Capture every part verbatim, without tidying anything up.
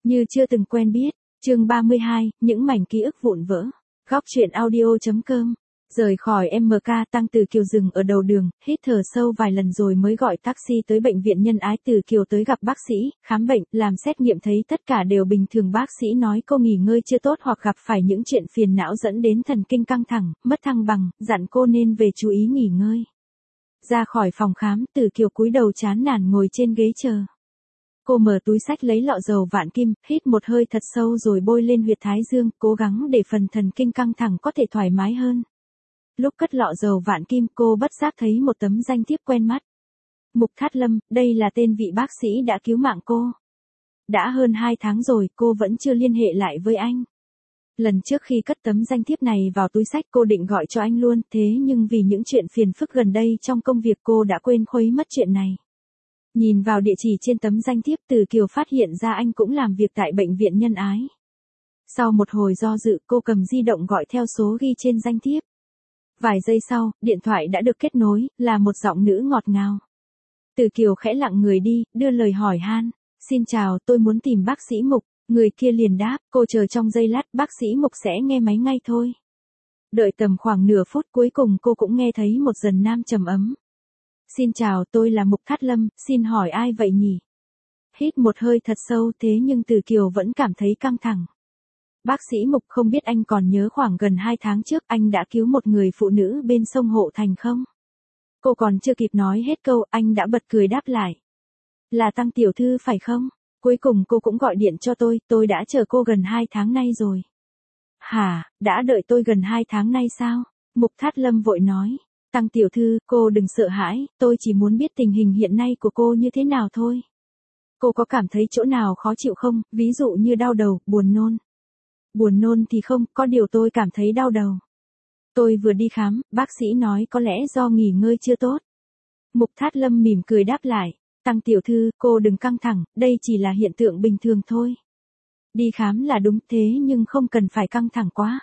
Như chưa từng quen biết, chương ba mươi hai, những mảnh ký ức vụn vỡ. Góc truyện audio.com. Rời khỏi em em ca, Tăng Từ Kiều dừng ở đầu đường, hít thở sâu vài lần rồi mới gọi taxi tới bệnh viện Nhân Ái. Từ Kiều tới gặp bác sĩ, khám bệnh, làm xét nghiệm thấy tất cả đều bình thường. Bác sĩ nói cô nghỉ ngơi chưa tốt hoặc gặp phải những chuyện phiền não dẫn đến thần kinh căng thẳng, mất thăng bằng, dặn cô nên về chú ý nghỉ ngơi. Ra khỏi phòng khám, Từ Kiều cúi đầu chán nản ngồi trên ghế chờ. Cô mở túi xách lấy lọ dầu vạn kim, hít một hơi thật sâu rồi bôi lên huyệt thái dương, cố gắng để phần thần kinh căng thẳng có thể thoải mái hơn. Lúc cất lọ dầu vạn kim, cô bất giác thấy một tấm danh thiếp quen mắt. Mục Thát Lâm, đây là tên vị bác sĩ đã cứu mạng cô. Đã hơn hai tháng rồi, cô vẫn chưa liên hệ lại với anh. Lần trước khi cất tấm danh thiếp này vào túi xách cô định gọi cho anh luôn, thế nhưng vì những chuyện phiền phức gần đây trong công việc cô đã quên khuấy mất chuyện này. Nhìn vào địa chỉ trên tấm danh thiếp, Từ Kiều phát hiện ra anh cũng làm việc tại bệnh viện Nhân Ái. Sau một hồi do dự, cô cầm di động gọi theo số ghi trên danh thiếp. Vài giây sau, điện thoại đã được kết nối, là một giọng nữ ngọt ngào. Từ Kiều khẽ lặng người đi, đưa lời hỏi han. Xin chào, tôi muốn tìm bác sĩ Mục. Người kia liền đáp, cô chờ trong giây lát, bác sĩ Mục sẽ nghe máy ngay thôi. Đợi tầm khoảng nửa phút, cuối cùng cô cũng nghe thấy một dần nam trầm ấm. Xin chào, tôi là Mục Thát Lâm, xin hỏi ai vậy nhỉ? Hít một hơi thật sâu, thế nhưng Từ Kiều vẫn cảm thấy căng thẳng. Bác sĩ Mục, không biết anh còn nhớ khoảng gần hai tháng trước anh đã cứu một người phụ nữ bên sông Hộ Thành không? Cô còn chưa kịp nói hết câu, anh đã bật cười đáp lại. Là Tăng tiểu thư phải không? Cuối cùng cô cũng gọi điện cho tôi, tôi đã chờ cô gần hai tháng nay rồi. Hả, đã đợi tôi gần hai tháng nay sao? Mục Thát Lâm vội nói. Tăng tiểu thư, cô đừng sợ hãi, tôi chỉ muốn biết tình hình hiện nay của cô như thế nào thôi. Cô có cảm thấy chỗ nào khó chịu không, ví dụ như đau đầu, buồn nôn? Buồn nôn thì không, có điều tôi cảm thấy đau đầu. Tôi vừa đi khám, bác sĩ nói có lẽ do nghỉ ngơi chưa tốt. Mục Thát Lâm mỉm cười đáp lại. Tăng tiểu thư, cô đừng căng thẳng, đây chỉ là hiện tượng bình thường thôi. Đi khám là đúng thế nhưng không cần phải căng thẳng quá.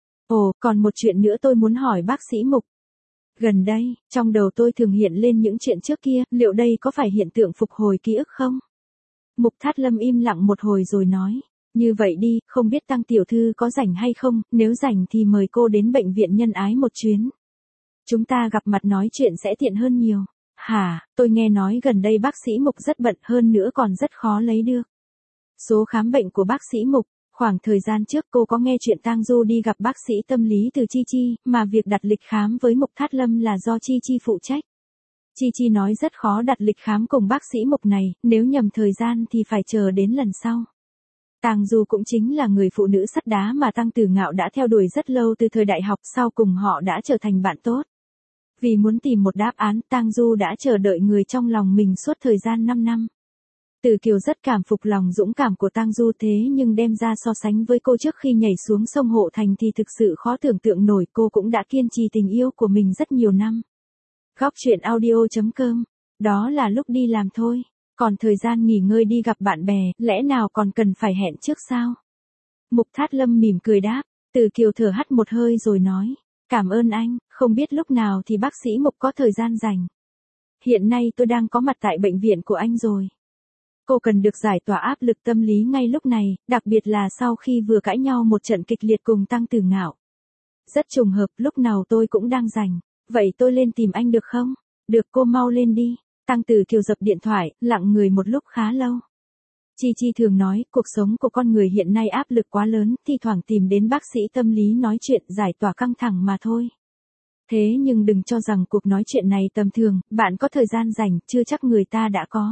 Ồ, còn một chuyện nữa tôi muốn hỏi bác sĩ Mục. Gần đây, trong đầu tôi thường hiện lên những chuyện trước kia, liệu đây có phải hiện tượng phục hồi ký ức không? Mục Thát Lâm im lặng một hồi rồi nói. Như vậy đi, không biết Tăng tiểu thư có rảnh hay không, nếu rảnh thì mời cô đến bệnh viện Nhân Ái một chuyến. Chúng ta gặp mặt nói chuyện sẽ tiện hơn nhiều. Hả, tôi nghe nói gần đây bác sĩ Mục rất bận, hơn nữa còn rất khó lấy được số khám bệnh của bác sĩ Mục. Khoảng thời gian trước cô có nghe chuyện Tang Du đi gặp bác sĩ tâm lý từ Chi Chi, mà việc đặt lịch khám với Mục Thát Lâm là do Chi Chi phụ trách. Chi Chi nói rất khó đặt lịch khám cùng bác sĩ Mục này, nếu nhầm thời gian thì phải chờ đến lần sau. Tang Du cũng chính là người phụ nữ sắt đá mà Tăng Tử Ngạo đã theo đuổi rất lâu từ thời đại học, sau cùng họ đã trở thành bạn tốt. Vì muốn tìm một đáp án, Tang Du đã chờ đợi người trong lòng mình suốt thời gian năm năm. Từ Kiều rất cảm phục lòng dũng cảm của Tang Du, thế nhưng đem ra so sánh với cô trước khi nhảy xuống sông Hộ Thành thì thực sự khó tưởng tượng nổi. Cô cũng đã kiên trì tình yêu của mình rất nhiều năm. Góc truyện audio.com. Đó là lúc đi làm thôi. Còn thời gian nghỉ ngơi đi gặp bạn bè, lẽ nào còn cần phải hẹn trước sao? Mục Thát Lâm mỉm cười đáp. Từ Kiều thở hắt một hơi rồi nói. Cảm ơn anh, không biết lúc nào thì bác sĩ Mục có thời gian rảnh. Hiện nay tôi đang có mặt tại bệnh viện của anh rồi. Cô cần được giải tỏa áp lực tâm lý ngay lúc này, đặc biệt là sau khi vừa cãi nhau một trận kịch liệt cùng Tăng Tử Ngạo. Rất trùng hợp, lúc nào tôi cũng đang rảnh. Vậy tôi lên tìm anh được không? Được, cô mau lên đi. Tăng Tử Kiều dập điện thoại, lặng người một lúc khá lâu. Chi Chi thường nói, cuộc sống của con người hiện nay áp lực quá lớn, thi thoảng tìm đến bác sĩ tâm lý nói chuyện giải tỏa căng thẳng mà thôi. Thế nhưng đừng cho rằng cuộc nói chuyện này tầm thường, bạn có thời gian rảnh, chưa chắc người ta đã có.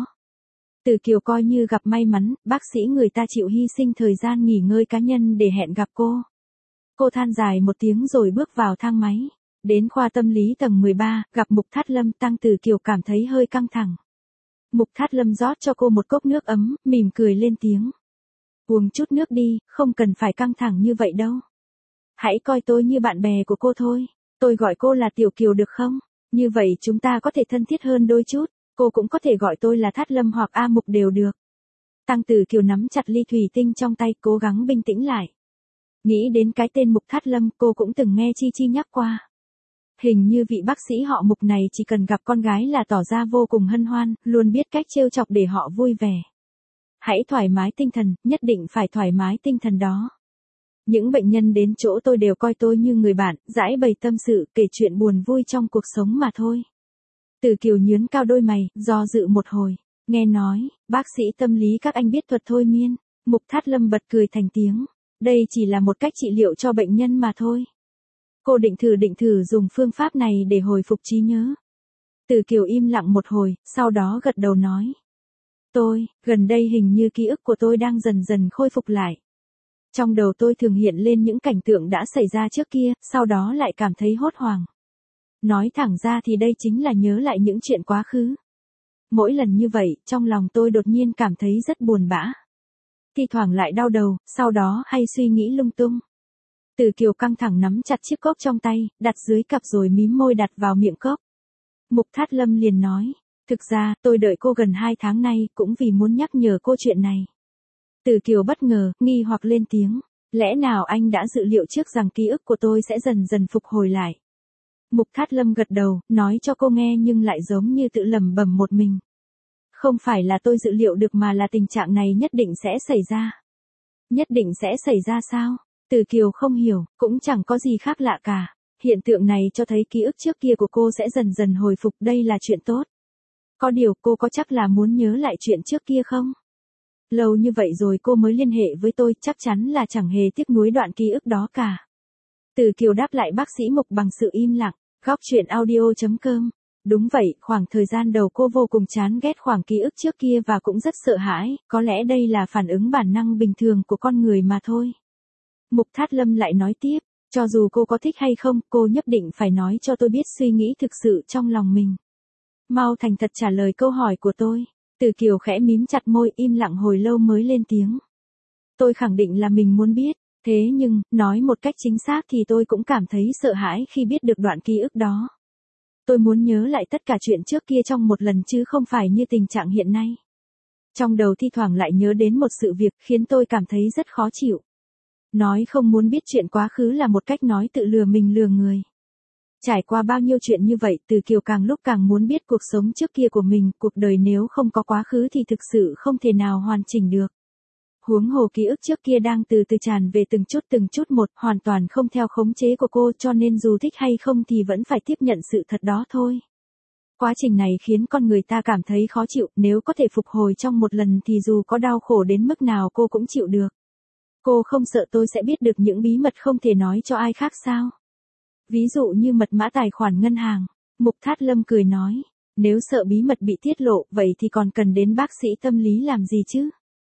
Từ Kiều coi như gặp may mắn, bác sĩ người ta chịu hy sinh thời gian nghỉ ngơi cá nhân để hẹn gặp cô. Cô than dài một tiếng rồi bước vào thang máy. Đến khoa tâm lý tầng mười ba, gặp Mục Thát Lâm, Tăng Tử Kiều cảm thấy hơi căng thẳng. Mục Thát Lâm rót cho cô một cốc nước ấm, mỉm cười lên tiếng. Uống chút nước đi, không cần phải căng thẳng như vậy đâu. Hãy coi tôi như bạn bè của cô thôi. Tôi gọi cô là Tiểu Kiều được không? Như vậy chúng ta có thể thân thiết hơn đôi chút. Cô cũng có thể gọi tôi là Thát Lâm hoặc A Mục đều được. Tăng Tử Kiều nắm chặt ly thủy tinh trong tay, cố gắng bình tĩnh lại. Nghĩ đến cái tên Mục Thát Lâm, cô cũng từng nghe Chi Chi nhắc qua. Hình như vị bác sĩ họ Mục này chỉ cần gặp con gái là tỏ ra vô cùng hân hoan, luôn biết cách trêu chọc để họ vui vẻ. Hãy thoải mái tinh thần, nhất định phải thoải mái tinh thần đó. Những bệnh nhân đến chỗ tôi đều coi tôi như người bạn, giải bày tâm sự, kể chuyện buồn vui trong cuộc sống mà thôi. Từ Kiều nhướng cao đôi mày, do dự một hồi. Nghe nói, bác sĩ tâm lý các anh biết thuật thôi miên. Mục Thát Lâm bật cười thành tiếng. Đây chỉ là một cách trị liệu cho bệnh nhân mà thôi. Cô định thử định thử dùng phương pháp này để hồi phục trí nhớ. Từ Kiều im lặng một hồi, sau đó gật đầu nói. Tôi, gần đây hình như ký ức của tôi đang dần dần khôi phục lại. Trong đầu tôi thường hiện lên những cảnh tượng đã xảy ra trước kia, sau đó lại cảm thấy hốt hoảng. Nói thẳng ra thì đây chính là nhớ lại những chuyện quá khứ. Mỗi lần như vậy, trong lòng tôi đột nhiên cảm thấy rất buồn bã. Thi thoảng lại đau đầu, sau đó hay suy nghĩ lung tung. Từ Kiều căng thẳng nắm chặt chiếc cốc trong tay, đặt dưới cặp rồi mím môi đặt vào miệng cốc. Mục Thát Lâm liền nói, thực ra, tôi đợi cô gần hai tháng nay, cũng vì muốn nhắc nhở cô chuyện này. Từ Kiều bất ngờ, nghi hoặc lên tiếng, lẽ nào anh đã dự liệu trước rằng ký ức của tôi sẽ dần dần phục hồi lại. Mục Thát Lâm gật đầu, nói cho cô nghe nhưng lại giống như tự lẩm bẩm một mình. Không phải là tôi dự liệu được mà là tình trạng này nhất định sẽ xảy ra. Nhất định sẽ xảy ra sao? Từ Kiều không hiểu, cũng chẳng có gì khác lạ cả. Hiện tượng này cho thấy ký ức trước kia của cô sẽ dần dần hồi phục, đây là chuyện tốt. Có điều cô có chắc là muốn nhớ lại chuyện trước kia không? Lâu như vậy rồi cô mới liên hệ với tôi, chắc chắn là chẳng hề tiếc nuối đoạn ký ức đó cả. Từ Kiều đáp lại bác sĩ Mục bằng sự im lặng. Góc truyện audio chấm com. Đúng vậy, khoảng thời gian đầu cô vô cùng chán ghét khoảng ký ức trước kia và cũng rất sợ hãi, có lẽ đây là phản ứng bản năng bình thường của con người mà thôi. Mục Thát Lâm lại nói tiếp, cho dù cô có thích hay không, cô nhất định phải nói cho tôi biết suy nghĩ thực sự trong lòng mình. Mau thành thật trả lời câu hỏi của tôi. Từ Kiều khẽ mím chặt môi, im lặng hồi lâu mới lên tiếng. Tôi khẳng định là mình muốn biết, thế nhưng, nói một cách chính xác thì tôi cũng cảm thấy sợ hãi khi biết được đoạn ký ức đó. Tôi muốn nhớ lại tất cả chuyện trước kia trong một lần chứ không phải như tình trạng hiện nay. Trong đầu thi thoảng lại nhớ đến một sự việc khiến tôi cảm thấy rất khó chịu. Nói không muốn biết chuyện quá khứ là một cách nói tự lừa mình lừa người. Trải qua bao nhiêu chuyện như vậy, Từ Kiều càng lúc càng muốn biết cuộc sống trước kia của mình, cuộc đời nếu không có quá khứ thì thực sự không thể nào hoàn chỉnh được. Huống hồ ký ức trước kia đang từ từ tràn về từng chút từng chút một, hoàn toàn không theo khống chế của cô, cho nên dù thích hay không thì vẫn phải tiếp nhận sự thật đó thôi. Quá trình này khiến con người ta cảm thấy khó chịu, nếu có thể phục hồi trong một lần thì dù có đau khổ đến mức nào cô cũng chịu được. Cô không sợ tôi sẽ biết được những bí mật không thể nói cho ai khác sao? Ví dụ như mật mã tài khoản ngân hàng. Mục Thát Lâm cười nói, nếu sợ bí mật bị tiết lộ, vậy thì còn cần đến bác sĩ tâm lý làm gì chứ?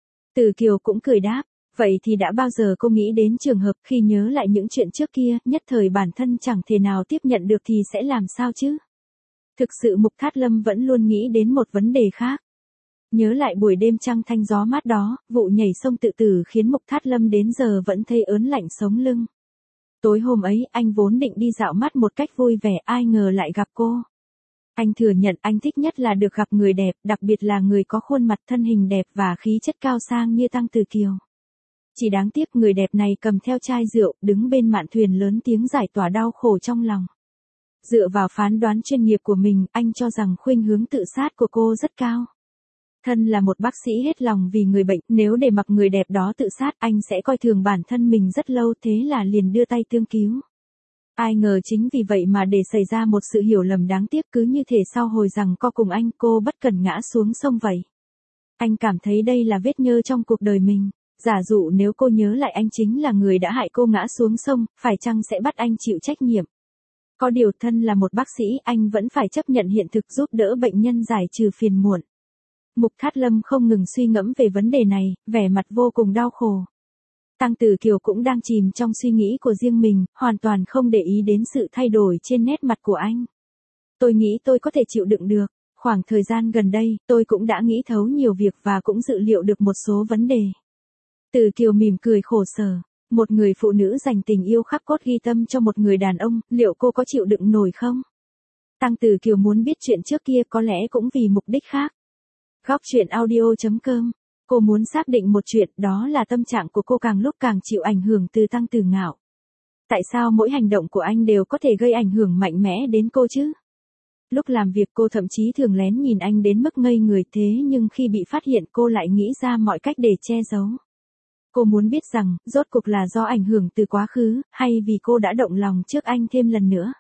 Từ Kiều cũng cười đáp, vậy thì đã bao giờ cô nghĩ đến trường hợp khi nhớ lại những chuyện trước kia, nhất thời bản thân chẳng thể nào tiếp nhận được thì sẽ làm sao chứ? Thực sự Mục Thát Lâm vẫn luôn nghĩ đến một vấn đề khác. Nhớ lại buổi đêm trăng thanh gió mát đó, vụ nhảy sông tự tử khiến Mục Thát Lâm đến giờ vẫn thấy ớn lạnh sống lưng. Tối hôm ấy, anh vốn định đi dạo mắt một cách vui vẻ, ai ngờ lại gặp cô. Anh thừa nhận anh thích nhất là được gặp người đẹp, đặc biệt là người có khuôn mặt thân hình đẹp và khí chất cao sang như Tăng Từ Kiều. Chỉ đáng tiếc người đẹp này cầm theo chai rượu, đứng bên mạn thuyền lớn tiếng giải tỏa đau khổ trong lòng. Dựa vào phán đoán chuyên nghiệp của mình, anh cho rằng khuynh hướng tự sát của cô rất cao. Thân là một bác sĩ hết lòng vì người bệnh, nếu để mặc người đẹp đó tự sát, anh sẽ coi thường bản thân mình rất lâu, thế là liền đưa tay tương cứu. Ai ngờ chính vì vậy mà để xảy ra một sự hiểu lầm đáng tiếc, cứ như thể sau hồi rằng co cùng anh, cô bất cần ngã xuống sông vậy. Anh cảm thấy đây là vết nhơ trong cuộc đời mình. Giả dụ nếu cô nhớ lại anh chính là người đã hại cô ngã xuống sông, phải chăng sẽ bắt anh chịu trách nhiệm? Có điều thân là một bác sĩ, anh vẫn phải chấp nhận hiện thực giúp đỡ bệnh nhân giải trừ phiền muộn. Mục Thát Lâm không ngừng suy ngẫm về vấn đề này, vẻ mặt vô cùng đau khổ. Tăng Từ Kiều cũng đang chìm trong suy nghĩ của riêng mình, hoàn toàn không để ý đến sự thay đổi trên nét mặt của anh. Tôi nghĩ tôi có thể chịu đựng được. Khoảng thời gian gần đây, tôi cũng đã nghĩ thấu nhiều việc và cũng dự liệu được một số vấn đề. Từ Kiều mỉm cười khổ sở. Một người phụ nữ dành tình yêu khắc cốt ghi tâm cho một người đàn ông, liệu cô có chịu đựng nổi không? Tăng Từ Kiều muốn biết chuyện trước kia có lẽ cũng vì mục đích khác. Góc truyện audio chấm com. Cô muốn xác định một chuyện, đó là tâm trạng của cô càng lúc càng chịu ảnh hưởng từ Tăng Từ Ngạo. Tại sao mỗi hành động của anh đều có thể gây ảnh hưởng mạnh mẽ đến cô chứ? Lúc làm việc cô thậm chí thường lén nhìn anh đến mức ngây người, thế nhưng khi bị phát hiện cô lại nghĩ ra mọi cách để che giấu. Cô muốn biết rằng, rốt cuộc là do ảnh hưởng từ quá khứ, hay vì cô đã động lòng trước anh thêm lần nữa.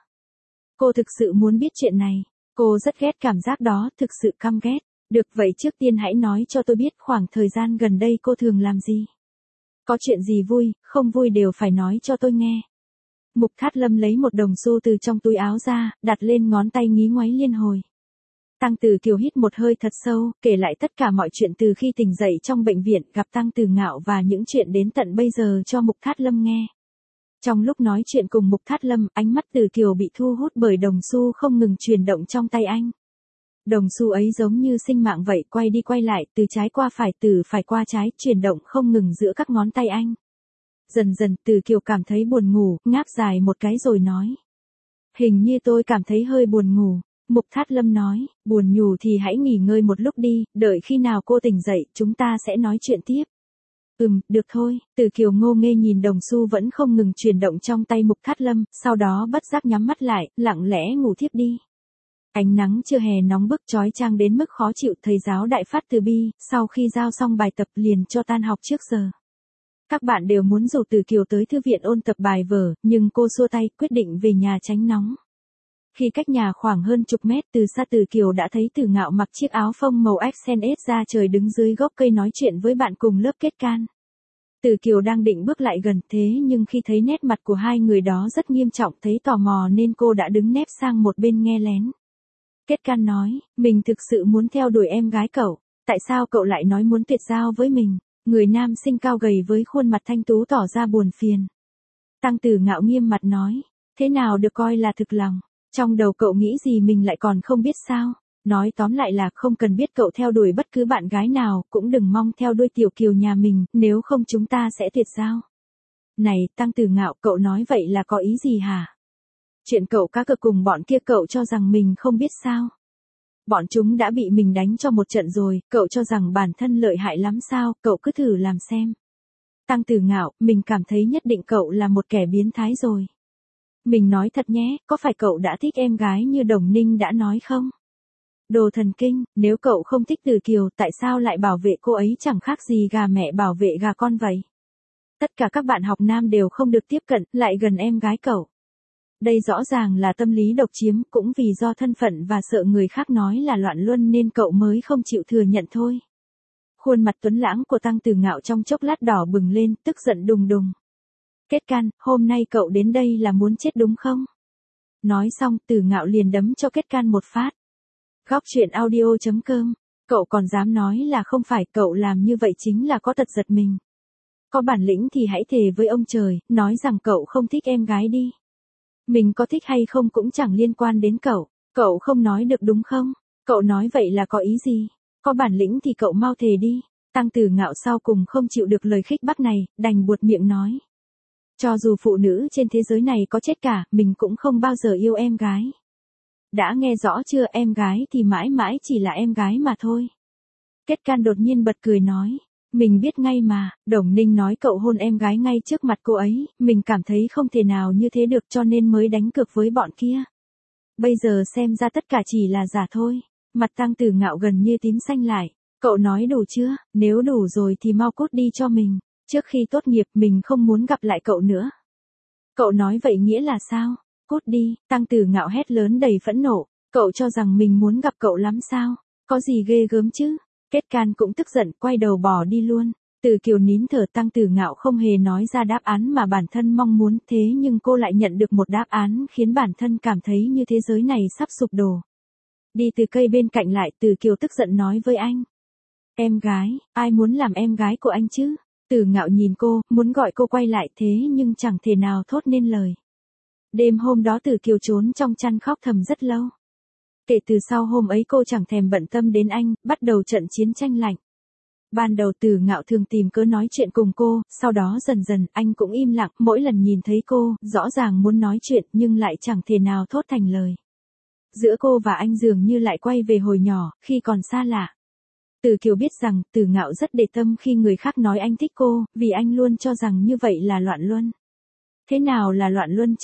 Cô thực sự muốn biết chuyện này. Cô rất ghét cảm giác đó, thực sự căm ghét. Được vậy trước tiên hãy nói cho tôi biết khoảng thời gian gần đây cô thường làm gì. Có chuyện gì vui, không vui đều phải nói cho tôi nghe. Mục Thát Lâm lấy một đồng xu từ trong túi áo ra, đặt lên ngón tay ngí ngoáy liên hồi. Tăng Tử Kiều hít một hơi thật sâu, kể lại tất cả mọi chuyện từ khi tỉnh dậy trong bệnh viện, gặp Tăng Tử Ngạo và những chuyện đến tận bây giờ cho Mục Thát Lâm nghe. Trong lúc nói chuyện cùng Mục Thát Lâm, ánh mắt Tử Kiều bị thu hút bởi đồng xu không ngừng chuyển động trong tay anh. Đồng xu ấy giống như sinh mạng vậy, quay đi quay lại, từ trái qua phải, từ phải qua trái, chuyển động không ngừng giữa các ngón tay anh. Dần dần, Tử Kiều cảm thấy buồn ngủ, ngáp dài một cái rồi nói. Hình như tôi cảm thấy hơi buồn ngủ. Mục Thát Lâm nói, buồn nhủ thì hãy nghỉ ngơi một lúc đi, đợi khi nào cô tỉnh dậy, chúng ta sẽ nói chuyện tiếp. Ừm, được thôi. Tử Kiều ngô nghê nhìn đồng xu vẫn không ngừng chuyển động trong tay Mục Thát Lâm, sau đó bất giác nhắm mắt lại, lặng lẽ ngủ thiếp đi. Ánh nắng trưa hè nóng bức chói chang đến mức khó chịu, thầy giáo Đại phát từ bi, sau khi giao xong bài tập liền cho tan học trước giờ. Các bạn đều muốn rủ Tử Kiều tới thư viện ôn tập bài vở, nhưng cô xua tay, quyết định về nhà tránh nóng. Khi cách nhà khoảng hơn chục mét, từ xa Tử Kiều đã thấy Tử Ngạo mặc chiếc áo phông màu Accent ra trời đứng dưới gốc cây nói chuyện với bạn cùng lớp Kết Can. Tử Kiều đang định bước lại gần, thế nhưng khi thấy nét mặt của hai người đó rất nghiêm trọng, thấy tò mò nên cô đã đứng nép sang một bên nghe lén. Kết Can nói, mình thực sự muốn theo đuổi em gái cậu, tại sao cậu lại nói muốn tuyệt giao với mình? Người nam sinh cao gầy với khuôn mặt thanh tú tỏ ra buồn phiền. Tăng Tử Ngạo nghiêm mặt nói, thế nào được coi là thực lòng? Trong đầu cậu nghĩ gì mình lại còn không biết sao? Nói tóm lại là không cần biết cậu theo đuổi bất cứ bạn gái nào, cũng đừng mong theo đuôi Tiểu Kiều nhà mình, nếu không chúng ta sẽ tuyệt giao. Này, Tăng Tử Ngạo, cậu nói vậy là có ý gì hả? Chuyện cậu cá cược cùng bọn kia cậu cho rằng mình không biết sao? Bọn chúng đã bị mình đánh cho một trận rồi, cậu cho rằng bản thân lợi hại lắm sao, cậu cứ thử làm xem. Tăng Tử Ngạo, mình cảm thấy nhất định cậu là một kẻ biến thái rồi. Mình nói thật nhé, có phải cậu đã thích em gái như Đồng Ninh đã nói không? Đồ thần kinh, nếu cậu không thích Tử Kiều, tại sao lại bảo vệ cô ấy chẳng khác gì gà mẹ bảo vệ gà con vậy? Tất cả các bạn học nam đều không được tiếp cận, lại gần em gái cậu. Đây rõ ràng là tâm lý độc chiếm, cũng vì do thân phận và sợ người khác nói là loạn luân nên cậu mới không chịu thừa nhận thôi. Khuôn mặt tuấn lãng của Tăng Tử Ngạo trong chốc lát đỏ bừng lên, tức giận đùng đùng. Kết Can, hôm nay cậu đến đây là muốn chết đúng không? Nói xong, Tử Ngạo liền đấm cho Kết Can một phát. Góc truyện audio chấm com, cậu còn dám nói là không phải, cậu làm như vậy chính là có tật giật mình. Có bản lĩnh thì hãy thề với ông trời, nói rằng cậu không thích em gái đi. Mình có thích hay không cũng chẳng liên quan đến cậu, cậu không nói được đúng không? Cậu nói vậy là có ý gì? Có bản lĩnh thì cậu mau thề đi. Tăng Tử Ngạo sau cùng không chịu được lời khích bác này, đành buột miệng nói. Cho dù phụ nữ trên thế giới này có chết cả, mình cũng không bao giờ yêu em gái. Đã nghe rõ chưa, em gái thì mãi mãi chỉ là em gái mà thôi. Kết Can đột nhiên bật cười nói. Mình biết ngay mà, Đồng Ninh nói cậu hôn em gái ngay trước mặt cô ấy, mình cảm thấy không thể nào như thế được cho nên mới đánh cược với bọn kia. Bây giờ xem ra tất cả chỉ là giả thôi. Mặt Tăng Tử Ngạo gần như tím xanh lại. Cậu nói đủ chưa, nếu đủ rồi thì mau cút đi cho mình. Trước khi tốt nghiệp mình không muốn gặp lại cậu nữa. Cậu nói vậy nghĩa là sao? Cút đi, Tăng Tử Ngạo hét lớn đầy phẫn nộ. Cậu cho rằng mình muốn gặp cậu lắm sao? Có gì ghê gớm chứ? Kết Can cũng tức giận, quay đầu bỏ đi luôn. Tử Kiều nín thở, Tăng Tử Ngạo không hề nói ra đáp án mà bản thân mong muốn, thế nhưng cô lại nhận được một đáp án khiến bản thân cảm thấy như thế giới này sắp sụp đổ. Đi từ cây bên cạnh lại, Tử Kiều tức giận nói với anh. Em gái, ai muốn làm em gái của anh chứ? Tử Ngạo nhìn cô, muốn gọi cô quay lại thế nhưng chẳng thể nào thốt nên lời. Đêm hôm đó Tử Kiều trốn trong chăn khóc thầm rất lâu. Kể từ sau hôm ấy cô chẳng thèm bận tâm đến anh, bắt đầu trận chiến tranh lạnh. Ban đầu Tử Ngạo thường tìm cớ nói chuyện cùng cô, sau đó dần dần anh cũng im lặng, mỗi lần nhìn thấy cô, rõ ràng muốn nói chuyện nhưng lại chẳng thể nào thốt thành lời. Giữa cô và anh dường như lại quay về hồi nhỏ, khi còn xa lạ. Tử Kiều biết rằng, Tử Ngạo rất để tâm khi người khác nói anh thích cô, vì anh luôn cho rằng như vậy là loạn luân. Thế nào là loạn luân chứ?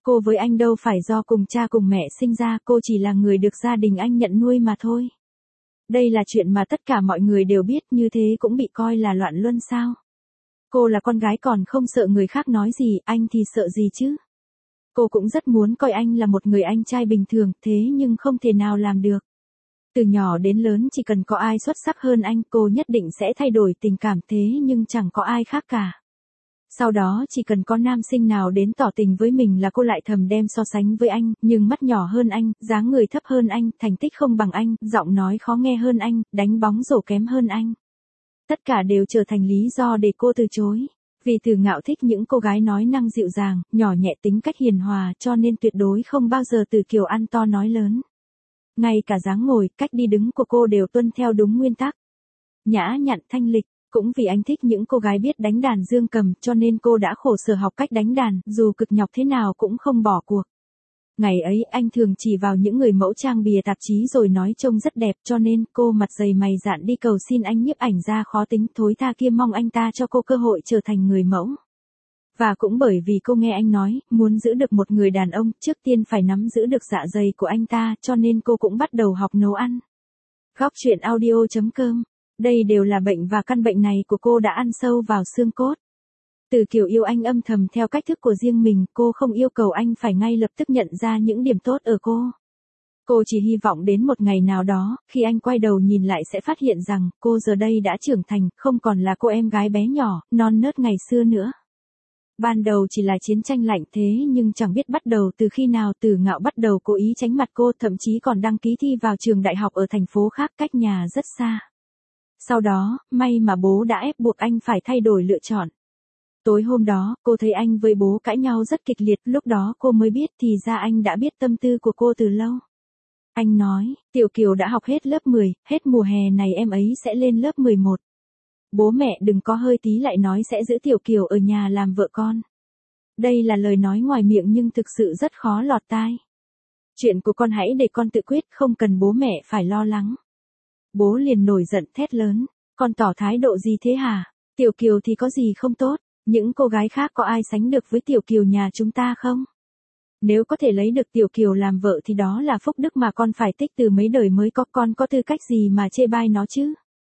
Cô với anh đâu phải do cùng cha cùng mẹ sinh ra, cô chỉ là người được gia đình anh nhận nuôi mà thôi. Đây là chuyện mà tất cả mọi người đều biết, như thế cũng bị coi là loạn luân sao? Cô là con gái còn không sợ người khác nói gì, anh thì sợ gì chứ? Cô cũng rất muốn coi anh là một người anh trai bình thường, thế nhưng không thể nào làm được. Từ nhỏ đến lớn chỉ cần có ai xuất sắc hơn anh, cô nhất định sẽ thay đổi tình cảm, thế nhưng chẳng có ai khác cả. Sau đó chỉ cần có nam sinh nào đến tỏ tình với mình là cô lại thầm đem so sánh với anh, nhưng mắt nhỏ hơn anh, dáng người thấp hơn anh, thành tích không bằng anh, giọng nói khó nghe hơn anh, đánh bóng rổ kém hơn anh. Tất cả đều trở thành lý do để cô từ chối. Vì Từ Ngạo thích những cô gái nói năng dịu dàng, nhỏ nhẹ tính cách hiền hòa cho nên tuyệt đối không bao giờ Từ Kiều ăn to nói lớn. Ngay cả dáng ngồi, cách đi đứng của cô đều tuân theo đúng nguyên tắc. Nhã nhặn thanh lịch, cũng vì anh thích những cô gái biết đánh đàn dương cầm cho nên cô đã khổ sở học cách đánh đàn, dù cực nhọc thế nào cũng không bỏ cuộc. Ngày ấy anh thường chỉ vào những người mẫu trang bìa tạp chí rồi nói trông rất đẹp cho nên cô mặt dày mày dạn đi cầu xin anh nhiếp ảnh gia khó tính thối tha kia mong anh ta cho cô cơ hội trở thành người mẫu. Và cũng bởi vì cô nghe anh nói, muốn giữ được một người đàn ông, trước tiên phải nắm giữ được dạ dày của anh ta cho nên cô cũng bắt đầu học nấu ăn. Góc truyện audio chấm com. Đây đều là bệnh và căn bệnh này của cô đã ăn sâu vào xương cốt. Từ Kiều yêu anh âm thầm theo cách thức của riêng mình, cô không yêu cầu anh phải ngay lập tức nhận ra những điểm tốt ở cô. Cô chỉ hy vọng đến một ngày nào đó, khi anh quay đầu nhìn lại sẽ phát hiện rằng, cô giờ đây đã trưởng thành, không còn là cô em gái bé nhỏ, non nớt ngày xưa nữa. Ban đầu chỉ là chiến tranh lạnh thế nhưng chẳng biết bắt đầu từ khi nào Từ Ngạo bắt đầu cố ý tránh mặt cô, thậm chí còn đăng ký thi vào trường đại học ở thành phố khác cách nhà rất xa. Sau đó, may mà bố đã ép buộc anh phải thay đổi lựa chọn. Tối hôm đó, cô thấy anh với bố cãi nhau rất kịch liệt, lúc đó cô mới biết thì ra anh đã biết tâm tư của cô từ lâu. Anh nói, Tiểu Kiều đã học hết lớp mười, hết mùa hè này em ấy sẽ lên lớp mười một. Bố mẹ đừng có hơi tí lại nói sẽ giữ Tiểu Kiều ở nhà làm vợ con. Đây là lời nói ngoài miệng nhưng thực sự rất khó lọt tai. Chuyện của con hãy để con tự quyết, không cần bố mẹ phải lo lắng. Bố liền nổi giận thét lớn, con tỏ thái độ gì thế hả? Tiểu Kiều thì có gì không tốt, những cô gái khác có ai sánh được với Tiểu Kiều nhà chúng ta không? Nếu có thể lấy được Tiểu Kiều làm vợ thì đó là phúc đức mà con phải tích từ mấy đời mới có, con có tư cách gì mà chê bai nó chứ?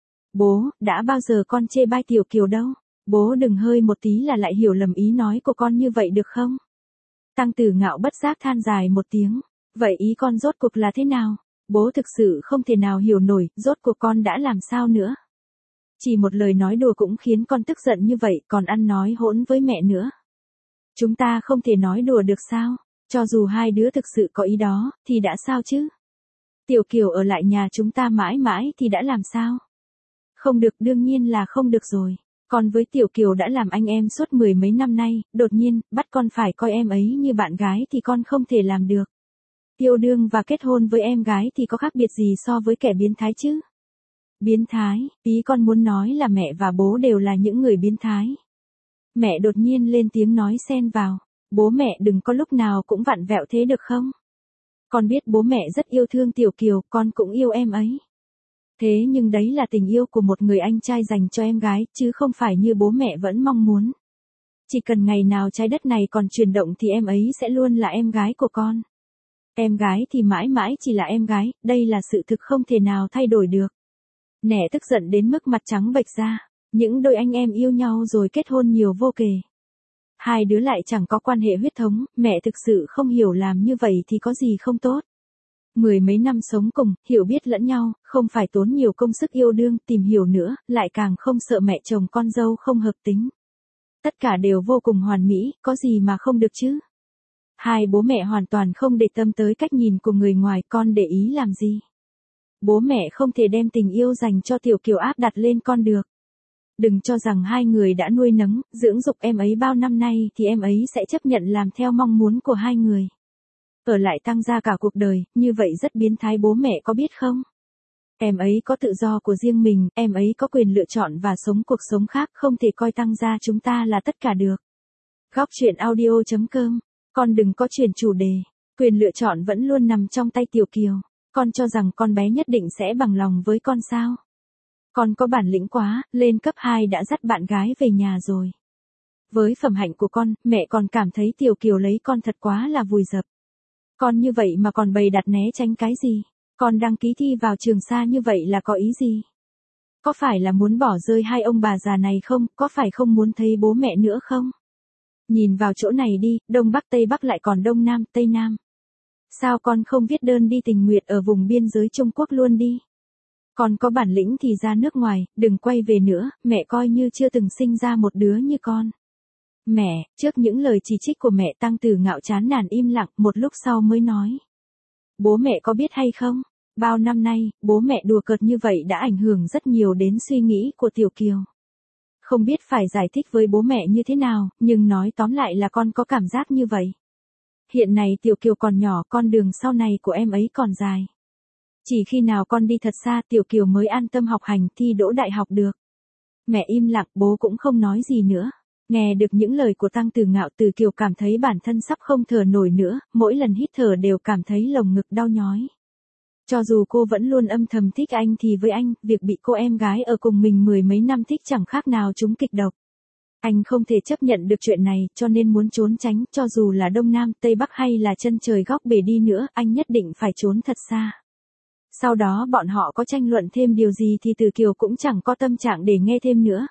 Bố, đã bao giờ con chê bai Tiểu Kiều đâu? Bố đừng hơi một tí là lại hiểu lầm ý nói của con như vậy được không? Tăng Từ Ngạo bất giác than dài một tiếng, vậy ý con rốt cuộc là thế nào? Bố thực sự không thể nào hiểu nổi, rốt cuộc con đã làm sao nữa? Chỉ một lời nói đùa cũng khiến con tức giận như vậy, còn ăn nói hỗn với mẹ nữa. Chúng ta không thể nói đùa được sao? Cho dù hai đứa thực sự có ý đó, thì đã sao chứ? Tiểu Kiều ở lại nhà chúng ta mãi mãi thì đã làm sao? Không được, đương nhiên là không được rồi. Con với Tiểu Kiều đã làm anh em suốt mười mấy năm nay, đột nhiên, bắt con phải coi em ấy như bạn gái thì con không thể làm được. Yêu đương và kết hôn với em gái thì có khác biệt gì so với kẻ biến thái chứ? Biến thái, ý con muốn nói là mẹ và bố đều là những người biến thái. Mẹ đột nhiên lên tiếng nói xen vào, bố mẹ đừng có lúc nào cũng vặn vẹo thế được không? Con biết bố mẹ rất yêu thương Tiểu Kiều, con cũng yêu em ấy. Thế nhưng đấy là tình yêu của một người anh trai dành cho em gái, chứ không phải như bố mẹ vẫn mong muốn. Chỉ cần ngày nào trái đất này còn chuyển động thì em ấy sẽ luôn là em gái của con. Em gái thì mãi mãi chỉ là em gái, đây là sự thực không thể nào thay đổi được. Nẻ tức giận đến mức mặt trắng bệch ra, những đôi anh em yêu nhau rồi kết hôn nhiều vô kể. Hai đứa lại chẳng có quan hệ huyết thống, mẹ thực sự không hiểu làm như vậy thì có gì không tốt. Mười mấy năm sống cùng, hiểu biết lẫn nhau, không phải tốn nhiều công sức yêu đương, tìm hiểu nữa, lại càng không sợ mẹ chồng con dâu không hợp tính. Tất cả đều vô cùng hoàn mỹ, có gì mà không được chứ? Hai bố mẹ hoàn toàn không để tâm tới cách nhìn của người ngoài, con để ý làm gì? Bố mẹ không thể đem tình yêu dành cho Tiểu Kiều áp đặt lên con được. Đừng cho rằng hai người đã nuôi nấng, dưỡng dục em ấy bao năm nay thì em ấy sẽ chấp nhận làm theo mong muốn của hai người. Ở lại Tăng gia cả cuộc đời, như vậy rất biến thái, bố mẹ có biết không? Em ấy có tự do của riêng mình, em ấy có quyền lựa chọn và sống cuộc sống khác, không thể coi Tăng gia chúng ta là tất cả được. Góc truyện audio chấm com. Con đừng có chuyển chủ đề. Quyền lựa chọn vẫn luôn nằm trong tay Tiểu Kiều. Con cho rằng con bé nhất định sẽ bằng lòng với con sao? Con có bản lĩnh quá, lên cấp hai đã dắt bạn gái về nhà rồi. Với phẩm hạnh của con, mẹ còn cảm thấy Tiểu Kiều lấy con thật quá là vùi dập. Con như vậy mà còn bày đặt né tránh cái gì? Con đăng ký thi vào trường xa như vậy là có ý gì? Có phải là muốn bỏ rơi hai ông bà già này không? Có phải không muốn thấy bố mẹ nữa không? Nhìn vào chỗ này đi, Đông Bắc Tây Bắc lại còn Đông Nam, Tây Nam. Sao con không viết đơn đi tình nguyện ở vùng biên giới Trung Quốc luôn đi? Con có bản lĩnh thì ra nước ngoài, đừng quay về nữa, mẹ coi như chưa từng sinh ra một đứa như con. Mẹ, trước những lời chỉ trích của mẹ, Tăng Tử Ngạo chán nản im lặng, một lúc sau mới nói. Bố mẹ có biết hay không? Bao năm nay, bố mẹ đùa cợt như vậy đã ảnh hưởng rất nhiều đến suy nghĩ của Tiểu Kiều. Không biết phải giải thích với bố mẹ như thế nào, nhưng nói tóm lại là con có cảm giác như vậy. Hiện này Tiểu Kiều còn nhỏ, con đường sau này của em ấy còn dài. Chỉ khi nào con đi thật xa Tiểu Kiều mới an tâm học hành thi đỗ đại học được. Mẹ im lặng, bố cũng không nói gì nữa. Nghe được những lời của Tăng Tử Ngạo, Từ Kiều cảm thấy bản thân sắp không thở nổi nữa, mỗi lần hít thở đều cảm thấy lồng ngực đau nhói. Cho dù cô vẫn luôn âm thầm thích anh thì với anh, việc bị cô em gái ở cùng mình mười mấy năm thích chẳng khác nào trúng kịch độc. Anh không thể chấp nhận được chuyện này, cho nên muốn trốn tránh, cho dù là Đông Nam, Tây Bắc hay là chân trời góc bể đi nữa, anh nhất định phải trốn thật xa. Sau đó bọn họ có tranh luận thêm điều gì thì Từ Kiều cũng chẳng có tâm trạng để nghe thêm nữa.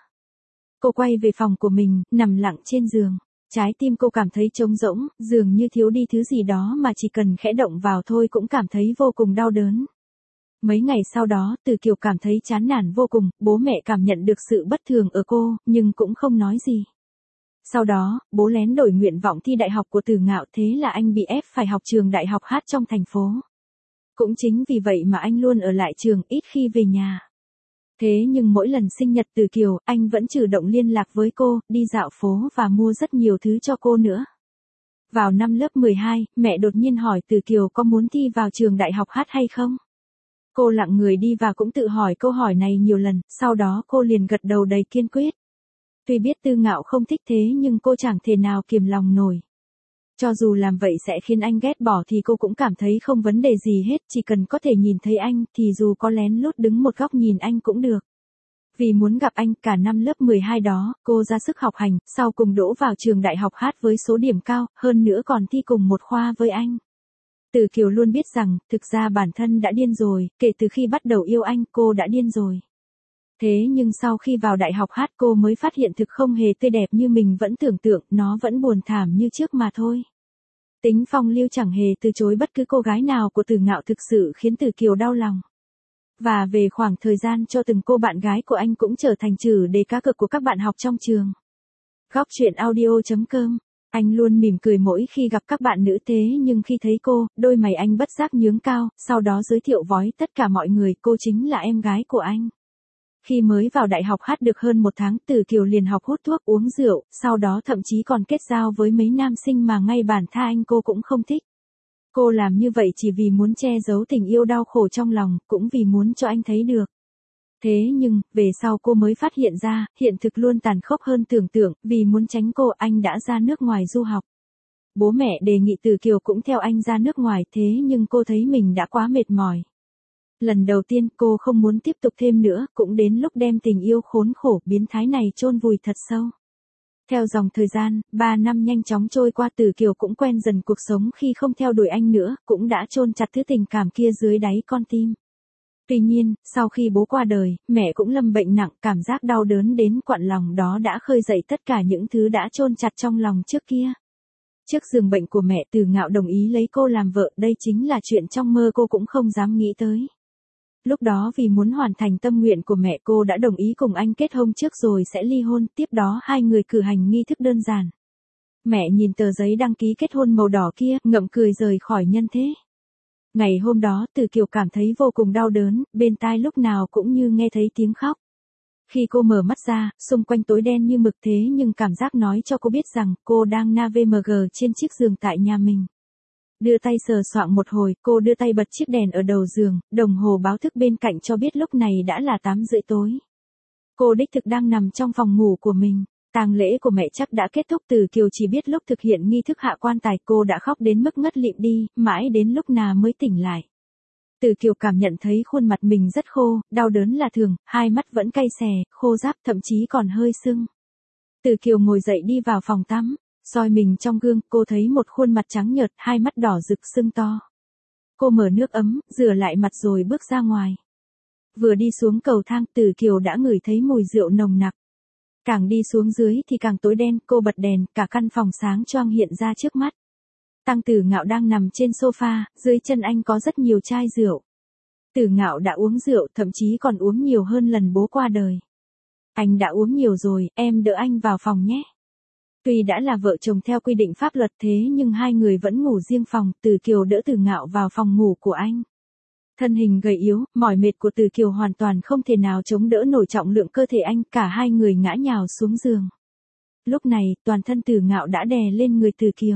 Cô quay về phòng của mình, nằm lặng trên giường. Trái tim cô cảm thấy trống rỗng, dường như thiếu đi thứ gì đó mà chỉ cần khẽ động vào thôi cũng cảm thấy vô cùng đau đớn. Mấy ngày sau đó, Từ Kiều cảm thấy chán nản vô cùng, bố mẹ cảm nhận được sự bất thường ở cô, nhưng cũng không nói gì. Sau đó, bố lén đổi nguyện vọng thi đại học của Từ Ngạo, thế là anh bị ép phải học trường đại học hát trong thành phố. Cũng chính vì vậy mà anh luôn ở lại trường, ít khi về nhà. Thế nhưng mỗi lần sinh nhật Từ Kiều, anh vẫn chủ động liên lạc với cô, đi dạo phố và mua rất nhiều thứ cho cô nữa. Vào năm lớp mười hai, mẹ đột nhiên hỏi Từ Kiều có muốn thi vào trường đại học hát hay không? Cô lặng người đi và cũng tự hỏi câu hỏi này nhiều lần, sau đó cô liền gật đầu đầy kiên quyết. Tuy biết Từ Ngạo không thích thế nhưng cô chẳng thể nào kiềm lòng nổi. Cho dù làm vậy sẽ khiến anh ghét bỏ thì cô cũng cảm thấy không vấn đề gì hết, chỉ cần có thể nhìn thấy anh thì dù có lén lút đứng một góc nhìn anh cũng được. Vì muốn gặp anh, cả năm lớp mười hai đó, cô ra sức học hành, sau cùng đỗ vào trường đại học hát với số điểm cao, hơn nữa còn thi cùng một khoa với anh. Từ Kiều luôn biết rằng, thực ra bản thân đã điên rồi, kể từ khi bắt đầu yêu anh, cô đã điên rồi. Thế nhưng sau khi vào đại học hát cô mới phát hiện thực không hề tươi đẹp như mình vẫn tưởng tượng, nó vẫn buồn thảm như trước mà thôi. Tính phong lưu chẳng hề từ chối bất cứ cô gái nào của Từ Ngạo thực sự khiến Từ Kiều đau lòng. Và về khoảng thời gian cho từng cô bạn gái của anh cũng trở thành chữ đề cá cược của các bạn học trong trường. Góc truyện audio chấm com. Anh luôn mỉm cười mỗi khi gặp các bạn nữ, thế nhưng khi thấy cô, đôi mày anh bất giác nhướng cao, sau đó giới thiệu với tất cả mọi người cô chính là em gái của anh. Khi mới vào đại học hát được hơn một tháng, Từ Kiều liền học hút thuốc uống rượu, sau đó thậm chí còn kết giao với mấy nam sinh mà ngay bản tha anh cô cũng không thích. Cô làm như vậy chỉ vì muốn che giấu tình yêu đau khổ trong lòng, cũng vì muốn cho anh thấy được. Thế nhưng, về sau cô mới phát hiện ra, hiện thực luôn tàn khốc hơn tưởng tượng, vì muốn tránh cô anh đã ra nước ngoài du học. Bố mẹ đề nghị Từ Kiều cũng theo anh ra nước ngoài, thế nhưng cô thấy mình đã quá mệt mỏi. Lần đầu tiên cô không muốn tiếp tục thêm nữa, cũng đến lúc đem tình yêu khốn khổ biến thái này chôn vùi thật sâu. Theo dòng thời gian, ba năm nhanh chóng trôi qua, Từ Kiều cũng quen dần cuộc sống khi không theo đuổi anh nữa, cũng đã chôn chặt thứ tình cảm kia dưới đáy con tim. Tuy nhiên, sau khi bố qua đời, mẹ cũng lâm bệnh nặng, cảm giác đau đớn đến quặn lòng đó đã khơi dậy tất cả những thứ đã chôn chặt trong lòng trước kia. Trước giường bệnh của mẹ, Từ Ngạo đồng ý lấy cô làm vợ, đây chính là chuyện trong mơ cô cũng không dám nghĩ tới. Lúc đó vì muốn hoàn thành tâm nguyện của mẹ, cô đã đồng ý cùng anh kết hôn trước rồi sẽ ly hôn, tiếp đó hai người cử hành nghi thức đơn giản. Mẹ nhìn tờ giấy đăng ký kết hôn màu đỏ kia, ngậm cười rời khỏi nhân thế. Ngày hôm đó, Từ Kiều cảm thấy vô cùng đau đớn, bên tai lúc nào cũng như nghe thấy tiếng khóc. Khi cô mở mắt ra, xung quanh tối đen như mực, thế nhưng cảm giác nói cho cô biết rằng cô đang na vê em giê trên chiếc giường tại nhà mình. Đưa tay sờ soạng một hồi, cô đưa tay bật chiếc đèn ở đầu giường, đồng hồ báo thức bên cạnh cho biết lúc này đã là tám rưỡi tối. Cô đích thực đang nằm trong phòng ngủ của mình. Tang lễ của mẹ chắc đã kết thúc, Từ Kiều chỉ biết lúc thực hiện nghi thức hạ quan tài cô đã khóc đến mức ngất lịm đi, mãi đến lúc nào mới tỉnh lại. Từ Kiều cảm nhận thấy khuôn mặt mình rất khô, đau đớn là thường, hai mắt vẫn cay xè, khô ráp, thậm chí còn hơi sưng. Từ Kiều ngồi dậy đi vào phòng tắm, soi mình trong gương, cô thấy một khuôn mặt trắng nhợt, hai mắt đỏ rực sưng to. Cô mở nước ấm, rửa lại mặt rồi bước ra ngoài. Vừa đi xuống cầu thang, Từ Kiều đã ngửi thấy mùi rượu nồng nặc. Càng đi xuống dưới thì càng tối đen, cô bật đèn, cả căn phòng sáng choang hiện ra trước mắt. Tăng Tử Ngạo đang nằm trên sofa, dưới chân anh có rất nhiều chai rượu. Tử Ngạo đã uống rượu, thậm chí còn uống nhiều hơn lần bố qua đời. Anh đã uống nhiều rồi, em đỡ anh vào phòng nhé. Tuy đã là vợ chồng theo quy định pháp luật thế nhưng hai người vẫn ngủ riêng phòng, Từ Kiều đỡ Tử Ngạo vào phòng ngủ của anh. Thân hình gầy yếu, mỏi mệt của Từ Kiều hoàn toàn không thể nào chống đỡ nổi trọng lượng cơ thể anh, cả hai người ngã nhào xuống giường. Lúc này, toàn thân Tử Ngạo đã đè lên người Từ Kiều.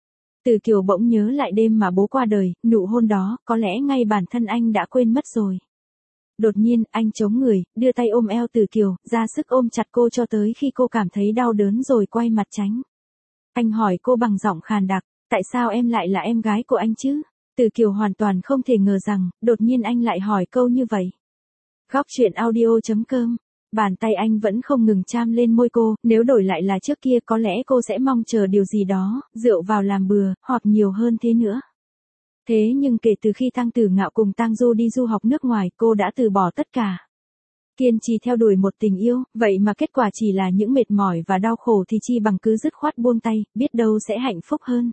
Từ Kiều bỗng nhớ lại đêm mà bố qua đời, nụ hôn đó, có lẽ ngay bản thân anh đã quên mất rồi. Đột nhiên, anh chống người, đưa tay ôm eo Từ Kiều, ra sức ôm chặt cô cho tới khi cô cảm thấy đau đớn rồi quay mặt tránh. Anh hỏi cô bằng giọng khàn đặc, tại sao em lại là em gái của anh chứ? Từ Kiều hoàn toàn không thể ngờ rằng, đột nhiên anh lại hỏi câu như vậy. Góc truyện audio chấm com. Bàn tay anh vẫn không ngừng chạm lên môi cô, nếu đổi lại là trước kia có lẽ cô sẽ mong chờ điều gì đó, rượu vào làm bừa, hoặc nhiều hơn thế nữa. Thế nhưng kể từ khi Tăng Tử Ngạo cùng Tăng Du đi du học nước ngoài, cô đã từ bỏ tất cả. Kiên trì theo đuổi một tình yêu, vậy mà kết quả chỉ là những mệt mỏi và đau khổ thì chi bằng cứ dứt khoát buông tay, biết đâu sẽ hạnh phúc hơn.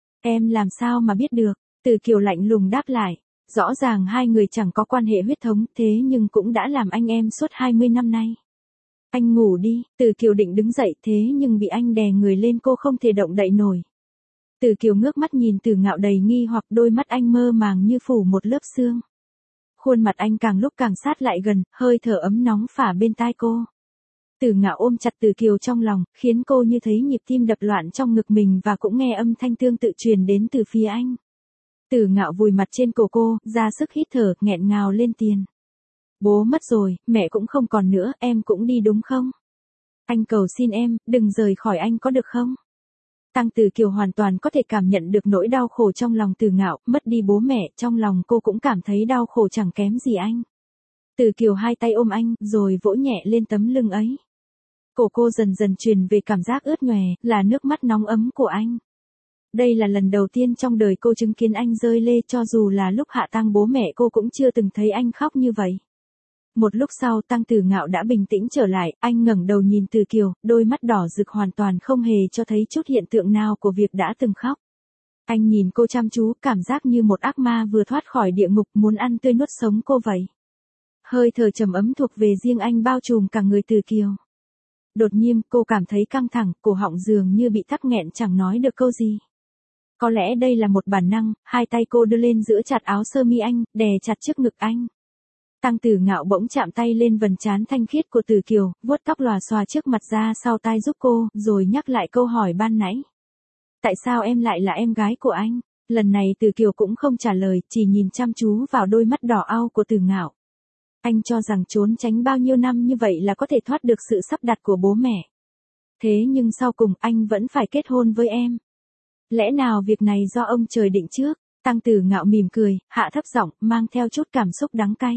Em làm sao mà biết được? Từ Kiều lạnh lùng đáp lại. Rõ ràng hai người chẳng có quan hệ huyết thống, thế nhưng cũng đã làm anh em suốt hai mươi năm nay. Anh ngủ đi, Từ Kiều định đứng dậy thế nhưng bị anh đè người lên, cô không thể động đậy nổi. Từ Kiều ngước mắt nhìn Tử Ngạo đầy nghi hoặc, đôi mắt anh mơ màng như phủ một lớp sương. Khuôn mặt anh càng lúc càng sát lại gần, hơi thở ấm nóng phả bên tai cô. Tử Ngạo ôm chặt Từ Kiều trong lòng, khiến cô như thấy nhịp tim đập loạn trong ngực mình và cũng nghe âm thanh tương tự truyền đến từ phía anh. Tử Ngạo vùi mặt trên cổ cô, ra sức hít thở, nghẹn ngào lên tiền. Bố mất rồi, mẹ cũng không còn nữa, em cũng đi đúng không? Anh cầu xin em, đừng rời khỏi anh có được không? Tăng Tử Kiều hoàn toàn có thể cảm nhận được nỗi đau khổ trong lòng Tử Ngạo, mất đi bố mẹ, trong lòng cô cũng cảm thấy đau khổ chẳng kém gì anh. Tử Kiều hai tay ôm anh, rồi vỗ nhẹ lên tấm lưng ấy. Cổ cô dần dần truyền về cảm giác ướt nhòe, là nước mắt nóng ấm của anh. Đây là lần đầu tiên trong đời cô chứng kiến anh rơi lê, cho dù là lúc hạ tang bố mẹ cô cũng chưa từng thấy anh khóc như vậy. Một lúc sau Tăng Tử Ngạo đã bình tĩnh trở lại, anh ngẩng đầu nhìn Từ Kiều, đôi mắt đỏ rực hoàn toàn không hề cho thấy chút hiện tượng nào của việc đã từng khóc. Anh nhìn cô chăm chú, cảm giác như một ác ma vừa thoát khỏi địa ngục muốn ăn tươi nuốt sống cô vậy. Hơi thở trầm ấm thuộc về riêng anh bao trùm cả người Từ Kiều. Đột nhiên cô cảm thấy căng thẳng, cổ họng dường như bị tắc nghẹn chẳng nói được câu gì. Có lẽ đây là một bản năng, hai tay cô đưa lên giữ chặt áo sơ mi anh, đè chặt trước ngực anh. Tăng Tử Ngạo bỗng chạm tay lên vầng trán thanh khiết của Từ Kiều, vuốt tóc lòa xòa trước mặt ra sau tai giúp cô, rồi nhắc lại câu hỏi ban nãy. Tại sao em lại là em gái của anh? Lần này Từ Kiều cũng không trả lời, chỉ nhìn chăm chú vào đôi mắt đỏ au của Tử Ngạo. Anh cho rằng trốn tránh bao nhiêu năm như vậy là có thể thoát được sự sắp đặt của bố mẹ. Thế nhưng sau cùng anh vẫn phải kết hôn với em. Lẽ nào việc này do ông trời định trước? Tăng Tử Ngạo mỉm cười, hạ thấp giọng, mang theo chút cảm xúc đắng cay.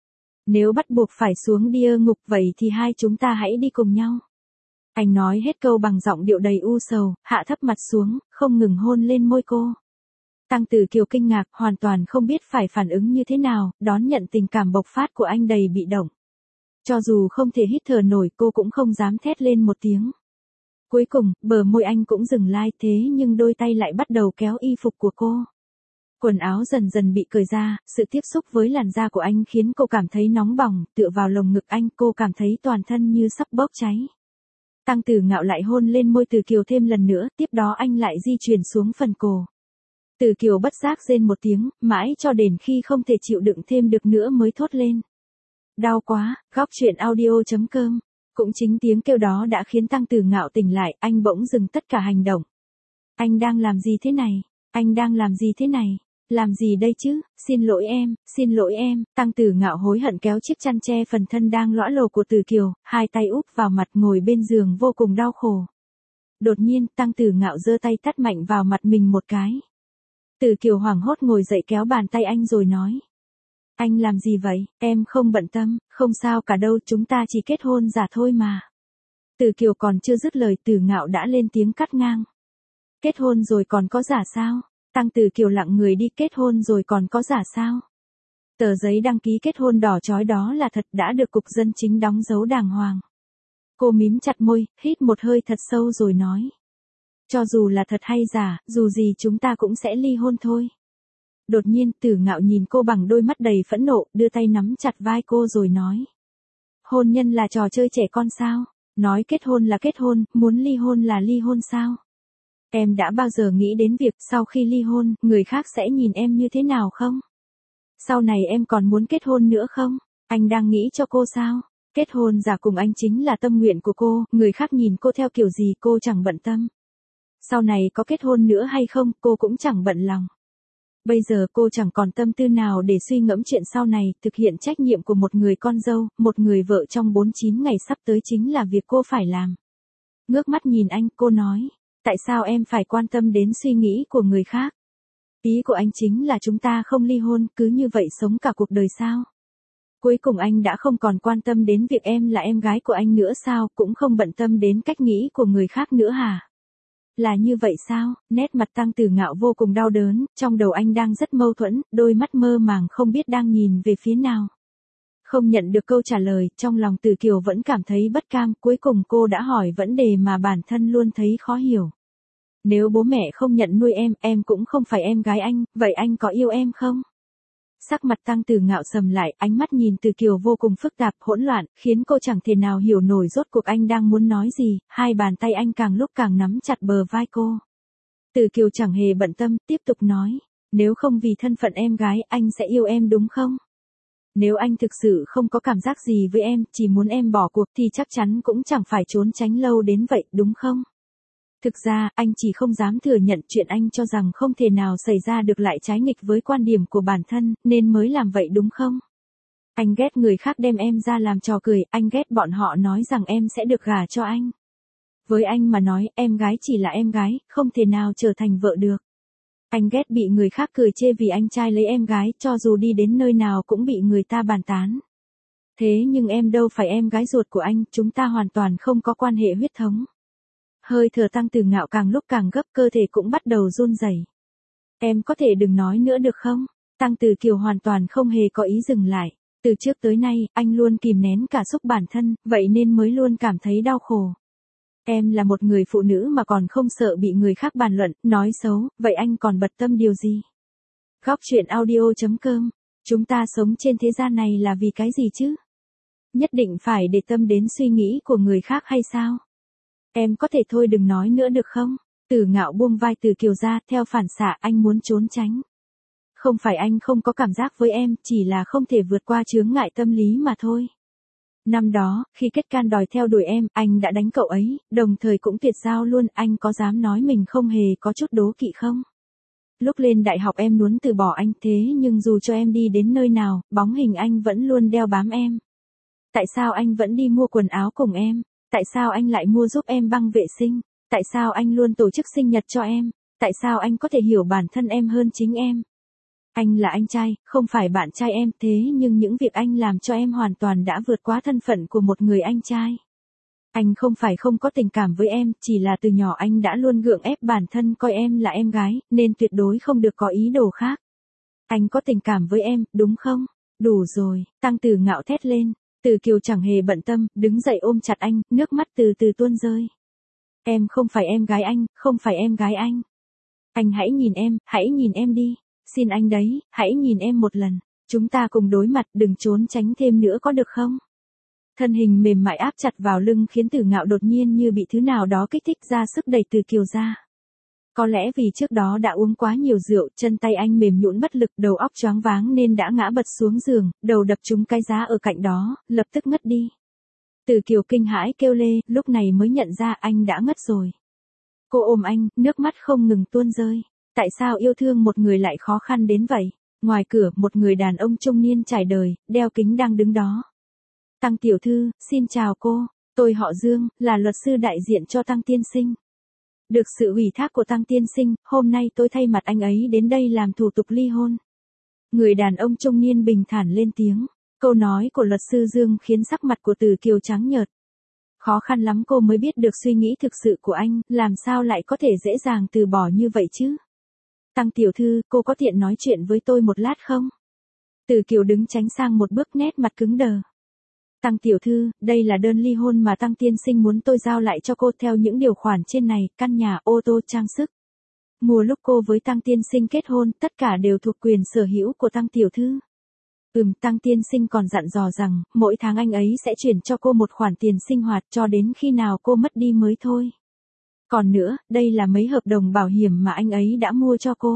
Nếu bắt buộc phải xuống địa ngục vậy thì hai chúng ta hãy đi cùng nhau. Anh nói hết câu bằng giọng điệu đầy u sầu, hạ thấp mặt xuống, không ngừng hôn lên môi cô. Tăng Tử Kiều kinh ngạc, hoàn toàn không biết phải phản ứng như thế nào, đón nhận tình cảm bộc phát của anh đầy bị động. Cho dù không thể hít thở nổi, cô cũng không dám thét lên một tiếng. Cuối cùng, bờ môi anh cũng dừng lại, thế nhưng đôi tay lại bắt đầu kéo y phục của cô. Quần áo dần dần bị cởi ra, sự tiếp xúc với làn da của anh khiến cô cảm thấy nóng bỏng, tựa vào lồng ngực anh cô cảm thấy toàn thân như sắp bốc cháy. Tăng Tử Ngạo lại hôn lên môi Từ Kiều thêm lần nữa, tiếp đó anh lại di chuyển xuống phần cổ. Từ Kiều bất giác rên một tiếng, mãi cho đến khi không thể chịu đựng thêm được nữa mới thốt lên. Đau quá, góc truyện audio chấm com. Cũng chính tiếng kêu đó đã khiến Tăng Tử Ngạo tỉnh lại, anh bỗng dừng tất cả hành động. Anh đang làm gì thế này? Anh đang làm gì thế này? Làm gì đây chứ? Xin lỗi em, xin lỗi em. Tăng Tử Ngạo hối hận kéo chiếc chăn che phần thân đang lõa lồ của Từ Kiều, hai tay úp vào mặt ngồi bên giường vô cùng đau khổ. Đột nhiên, Tăng Tử Ngạo giơ tay tát mạnh vào mặt mình một cái. Từ Kiều hoảng hốt ngồi dậy kéo bàn tay anh rồi nói. Anh làm gì vậy? Em không bận tâm, không sao cả đâu, chúng ta chỉ kết hôn giả thôi mà. Từ Kiều còn chưa dứt lời Từ Ngạo đã lên tiếng cắt ngang. Kết hôn rồi còn có giả sao? Tăng Từ Kiều lặng người đi, kết hôn rồi còn có giả sao? Tờ giấy đăng ký kết hôn đỏ chói đó là thật, đã được Cục Dân Chính đóng dấu đàng hoàng. Cô mím chặt môi, hít một hơi thật sâu rồi nói. Cho dù là thật hay giả, dù gì chúng ta cũng sẽ ly hôn thôi. Đột nhiên Từ Ngạo nhìn cô bằng đôi mắt đầy phẫn nộ, đưa tay nắm chặt vai cô rồi nói. Hôn nhân là trò chơi trẻ con sao? Nói kết hôn là kết hôn, muốn ly hôn là ly hôn sao? Em đã bao giờ nghĩ đến việc sau khi ly hôn, người khác sẽ nhìn em như thế nào không? Sau này em còn muốn kết hôn nữa không? Anh đang nghĩ cho cô sao? Kết hôn giả cùng anh chính là tâm nguyện của cô, người khác nhìn cô theo kiểu gì cô chẳng bận tâm. Sau này có kết hôn nữa hay không, cô cũng chẳng bận lòng. Bây giờ cô chẳng còn tâm tư nào để suy ngẫm chuyện sau này, thực hiện trách nhiệm của một người con dâu, một người vợ trong bốn mươi chín ngày sắp tới chính là việc cô phải làm. Ngước mắt nhìn anh, cô nói, tại sao em phải quan tâm đến suy nghĩ của người khác? Ý của anh chính là chúng ta không ly hôn, cứ như vậy sống cả cuộc đời sao? Cuối cùng anh đã không còn quan tâm đến việc em là em gái của anh nữa sao, cũng không bận tâm đến cách nghĩ của người khác nữa hả? Là như vậy sao? Nét mặt Tăng Từ Ngạo vô cùng đau đớn, trong đầu anh đang rất mâu thuẫn, đôi mắt mơ màng không biết đang nhìn về phía nào. Không nhận được câu trả lời, trong lòng Từ Kiều vẫn cảm thấy bất cam, cuối cùng cô đã hỏi vấn đề mà bản thân luôn thấy khó hiểu. Nếu bố mẹ không nhận nuôi em, em cũng không phải em gái anh, vậy anh có yêu em không? Sắc mặt Tăng Từ Ngạo sầm lại, ánh mắt nhìn Từ Kiều vô cùng phức tạp, hỗn loạn, khiến cô chẳng thể nào hiểu nổi rốt cuộc anh đang muốn nói gì, hai bàn tay anh càng lúc càng nắm chặt bờ vai cô. Từ Kiều chẳng hề bận tâm, tiếp tục nói, nếu không vì thân phận em gái, anh sẽ yêu em đúng không? Nếu anh thực sự không có cảm giác gì với em, chỉ muốn em bỏ cuộc thì chắc chắn cũng chẳng phải trốn tránh lâu đến vậy, đúng không? Thực ra, anh chỉ không dám thừa nhận chuyện anh cho rằng không thể nào xảy ra được lại trái nghịch với quan điểm của bản thân, nên mới làm vậy đúng không? Anh ghét người khác đem em ra làm trò cười, anh ghét bọn họ nói rằng em sẽ được gả cho anh. Với anh mà nói, em gái chỉ là em gái, không thể nào trở thành vợ được. Anh ghét bị người khác cười chê vì anh trai lấy em gái, cho dù đi đến nơi nào cũng bị người ta bàn tán. Thế nhưng em đâu phải em gái ruột của anh, chúng ta hoàn toàn không có quan hệ huyết thống. Hơi thở Tăng Từ Ngạo càng lúc càng gấp, cơ thể cũng bắt đầu run rẩy. Em có thể đừng nói nữa được không? Tăng Từ Kiều hoàn toàn không hề có ý dừng lại. Từ trước tới nay, anh luôn kìm nén cả xúc bản thân, vậy nên mới luôn cảm thấy đau khổ. Em là một người phụ nữ mà còn không sợ bị người khác bàn luận, nói xấu, vậy anh còn bận tâm điều gì? Góc truyện audio chấm com. Chúng ta sống trên thế gian này là vì cái gì chứ? Nhất định phải để tâm đến suy nghĩ của người khác hay sao? Em có thể thôi đừng nói nữa được không? Từ Ngạo buông vai Từ Kiều ra, theo phản xạ anh muốn trốn tránh. Không phải anh không có cảm giác với em, chỉ là không thể vượt qua chướng ngại tâm lý mà thôi. Năm đó, khi kết can đòi theo đuổi em, anh đã đánh cậu ấy, đồng thời cũng tuyệt giao luôn, anh có dám nói mình không hề có chút đố kỵ không? Lúc lên đại học em muốn từ bỏ anh, thế nhưng dù cho em đi đến nơi nào, bóng hình anh vẫn luôn đeo bám em. Tại sao anh vẫn đi mua quần áo cùng em? Tại sao anh lại mua giúp em băng vệ sinh? Tại sao anh luôn tổ chức sinh nhật cho em? Tại sao anh có thể hiểu bản thân em hơn chính em? Anh là anh trai, không phải bạn trai em, thế nhưng những việc anh làm cho em hoàn toàn đã vượt quá thân phận của một người anh trai. Anh không phải không có tình cảm với em, chỉ là từ nhỏ anh đã luôn gượng ép bản thân coi em là em gái, nên tuyệt đối không được có ý đồ khác. Anh có tình cảm với em, đúng không? Đủ rồi, Tăng Từ Ngạo thét lên. Từ Kiều chẳng hề bận tâm, đứng dậy ôm chặt anh, nước mắt từ từ tuôn rơi. Em không phải em gái anh, không phải em gái anh. Anh hãy nhìn em, hãy nhìn em đi. Xin anh đấy, hãy nhìn em một lần. Chúng ta cùng đối mặt, đừng trốn tránh thêm nữa có được không? Thân hình mềm mại áp chặt vào lưng khiến Từ Ngạo đột nhiên như bị thứ nào đó kích thích ra sức đẩy Từ Kiều ra. Có lẽ vì trước đó đã uống quá nhiều rượu, chân tay anh mềm nhũn bất lực, đầu óc choáng váng nên đã ngã bật xuống giường, đầu đập trúng cái giá ở cạnh đó, lập tức ngất đi. Từ Kiều kinh hãi kêu lê, lúc này mới nhận ra anh đã ngất rồi. Cô ôm anh, nước mắt không ngừng tuôn rơi. Tại sao yêu thương một người lại khó khăn đến vậy? Ngoài cửa, một người đàn ông trung niên trải đời, đeo kính đang đứng đó. Tăng tiểu thư, xin chào cô, tôi họ Dương, là luật sư đại diện cho Tăng tiên sinh. Được sự ủy thác của Tăng tiên sinh, hôm nay tôi thay mặt anh ấy đến đây làm thủ tục ly hôn. Người đàn ông trung niên bình thản lên tiếng. Câu nói của luật sư Dương khiến sắc mặt của Từ Kiều trắng nhợt. Khó khăn lắm cô mới biết được suy nghĩ thực sự của anh, làm sao lại có thể dễ dàng từ bỏ như vậy chứ? Tăng tiểu thư, cô có tiện nói chuyện với tôi một lát không? Từ Kiều đứng tránh sang một bước, nét mặt cứng đờ. Tăng tiểu thư, đây là đơn ly hôn mà Tăng tiên sinh muốn tôi giao lại cho cô theo những điều khoản trên này, căn nhà, ô tô, trang sức. Mùa lúc cô với Tăng tiên sinh kết hôn, tất cả đều thuộc quyền sở hữu của Tăng tiểu thư. Ừm, Tăng tiên sinh còn dặn dò rằng, mỗi tháng anh ấy sẽ chuyển cho cô một khoản tiền sinh hoạt cho đến khi nào cô mất đi mới thôi. Còn nữa, đây là mấy hợp đồng bảo hiểm mà anh ấy đã mua cho cô.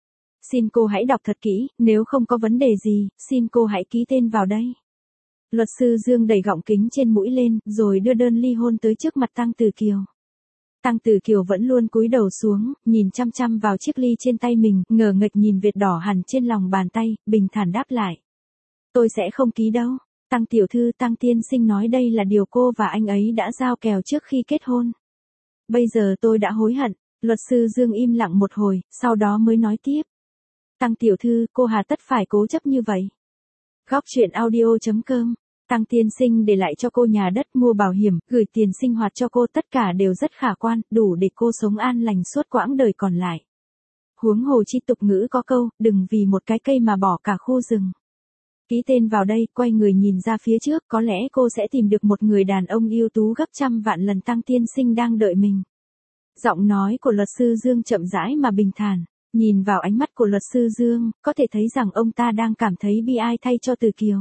Xin cô hãy đọc thật kỹ, nếu không có vấn đề gì, xin cô hãy ký tên vào đây. Luật sư Dương đẩy gọng kính trên mũi lên, rồi đưa đơn ly hôn tới trước mặt Tăng Tử Kiều. Tăng Tử Kiều vẫn luôn cúi đầu xuống, nhìn chăm chăm vào chiếc ly trên tay mình, ngờ nghệch nhìn vệt đỏ hằn trên lòng bàn tay, bình thản đáp lại. Tôi sẽ không ký đâu. Tăng tiểu thư, Tăng tiên sinh nói đây là điều cô và anh ấy đã giao kèo trước khi kết hôn. Bây giờ tôi đã hối hận. Luật sư Dương im lặng một hồi, sau đó mới nói tiếp. Tăng tiểu thư, cô hà tất phải cố chấp như vậy. Góc truyện audio chấm com. Tăng tiên sinh để lại cho cô nhà đất, mua bảo hiểm, gửi tiền sinh hoạt cho cô, tất cả đều rất khả quan, đủ để cô sống an lành suốt quãng đời còn lại. Huống hồ chi tục ngữ có câu, đừng vì một cái cây mà bỏ cả khu rừng. Ký tên vào đây, quay người nhìn ra phía trước, có lẽ cô sẽ tìm được một người đàn ông ưu tú gấp trăm vạn lần Tăng tiên sinh đang đợi mình. Giọng nói của luật sư Dương chậm rãi mà bình thản. Nhìn vào ánh mắt của luật sư Dương, có thể thấy rằng ông ta đang cảm thấy bi ai thay cho Từ Kiều.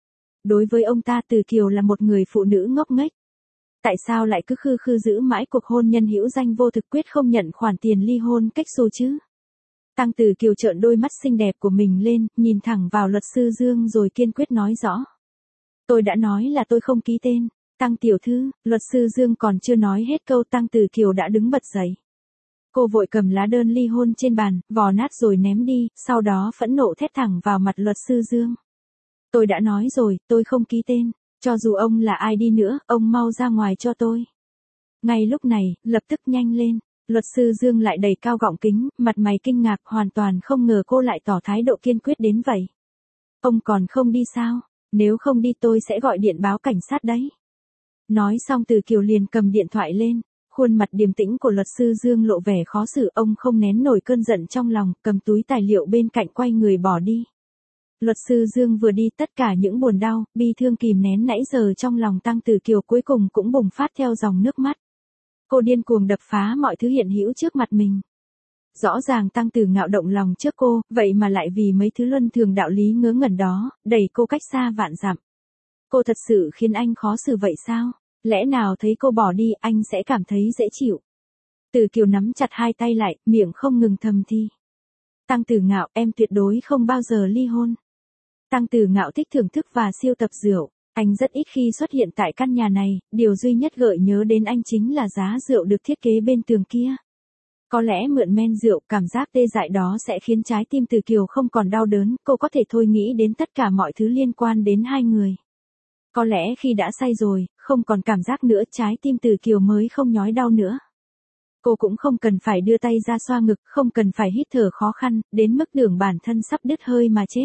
Đối với ông ta, Từ Kiều là một người phụ nữ ngốc nghếch. Tại sao lại cứ khư khư giữ mãi cuộc hôn nhân hữu danh vô thực, quyết không nhận khoản tiền ly hôn cách xù chứ? Tăng Từ Kiều trợn đôi mắt xinh đẹp của mình lên, nhìn thẳng vào luật sư Dương rồi kiên quyết nói rõ. Tôi đã nói là tôi không ký tên. Tăng tiểu thư, luật sư Dương còn chưa nói hết câu, Tăng Từ Kiều đã đứng bật dậy. Cô vội cầm lá đơn ly hôn trên bàn, vò nát rồi ném đi, sau đó phẫn nộ thét thẳng vào mặt luật sư Dương. Tôi đã nói rồi, tôi không ký tên, cho dù ông là ai đi nữa, ông mau ra ngoài cho tôi. Ngay lúc này, lập tức nhanh lên, luật sư Dương lại đẩy cao gọng kính, mặt mày kinh ngạc, hoàn toàn không ngờ cô lại tỏ thái độ kiên quyết đến vậy. Ông còn không đi sao? Nếu không đi tôi sẽ gọi điện báo cảnh sát đấy. Nói xong Từ Kiều liền cầm điện thoại lên. Khuôn mặt điềm tĩnh của luật sư Dương lộ vẻ khó xử, ông không nén nổi cơn giận trong lòng, cầm túi tài liệu bên cạnh quay người bỏ đi. Luật sư Dương vừa đi, tất cả những buồn đau, bi thương kìm nén nãy giờ trong lòng Tăng Tử Kiều cuối cùng cũng bùng phát theo dòng nước mắt. Cô điên cuồng đập phá mọi thứ hiện hữu trước mặt mình. Rõ ràng Tăng Tử Ngạo động lòng trước cô, vậy mà lại vì mấy thứ luân thường đạo lý ngớ ngẩn đó, đẩy cô cách xa vạn dặm. Cô thật sự khiến anh khó xử vậy sao? Lẽ nào thấy cô bỏ đi anh sẽ cảm thấy dễ chịu? Từ Kiều nắm chặt hai tay lại, miệng không ngừng thầm thì. Tăng Tử Ngạo, em tuyệt đối không bao giờ ly hôn. Tăng Tử Ngạo thích thưởng thức và siêu tập rượu. Anh rất ít khi xuất hiện tại căn nhà này, điều duy nhất gợi nhớ đến anh chính là giá rượu được thiết kế bên tường kia. Có lẽ mượn men rượu, cảm giác tê dại đó sẽ khiến trái tim Từ Kiều không còn đau đớn, cô có thể thôi nghĩ đến tất cả mọi thứ liên quan đến hai người. Có lẽ khi đã say rồi, không còn cảm giác nữa, trái tim Từ Kiều mới không nhói đau nữa. Cô cũng không cần phải đưa tay ra xoa ngực, không cần phải hít thở khó khăn, đến mức tưởng bản thân sắp đứt hơi mà chết.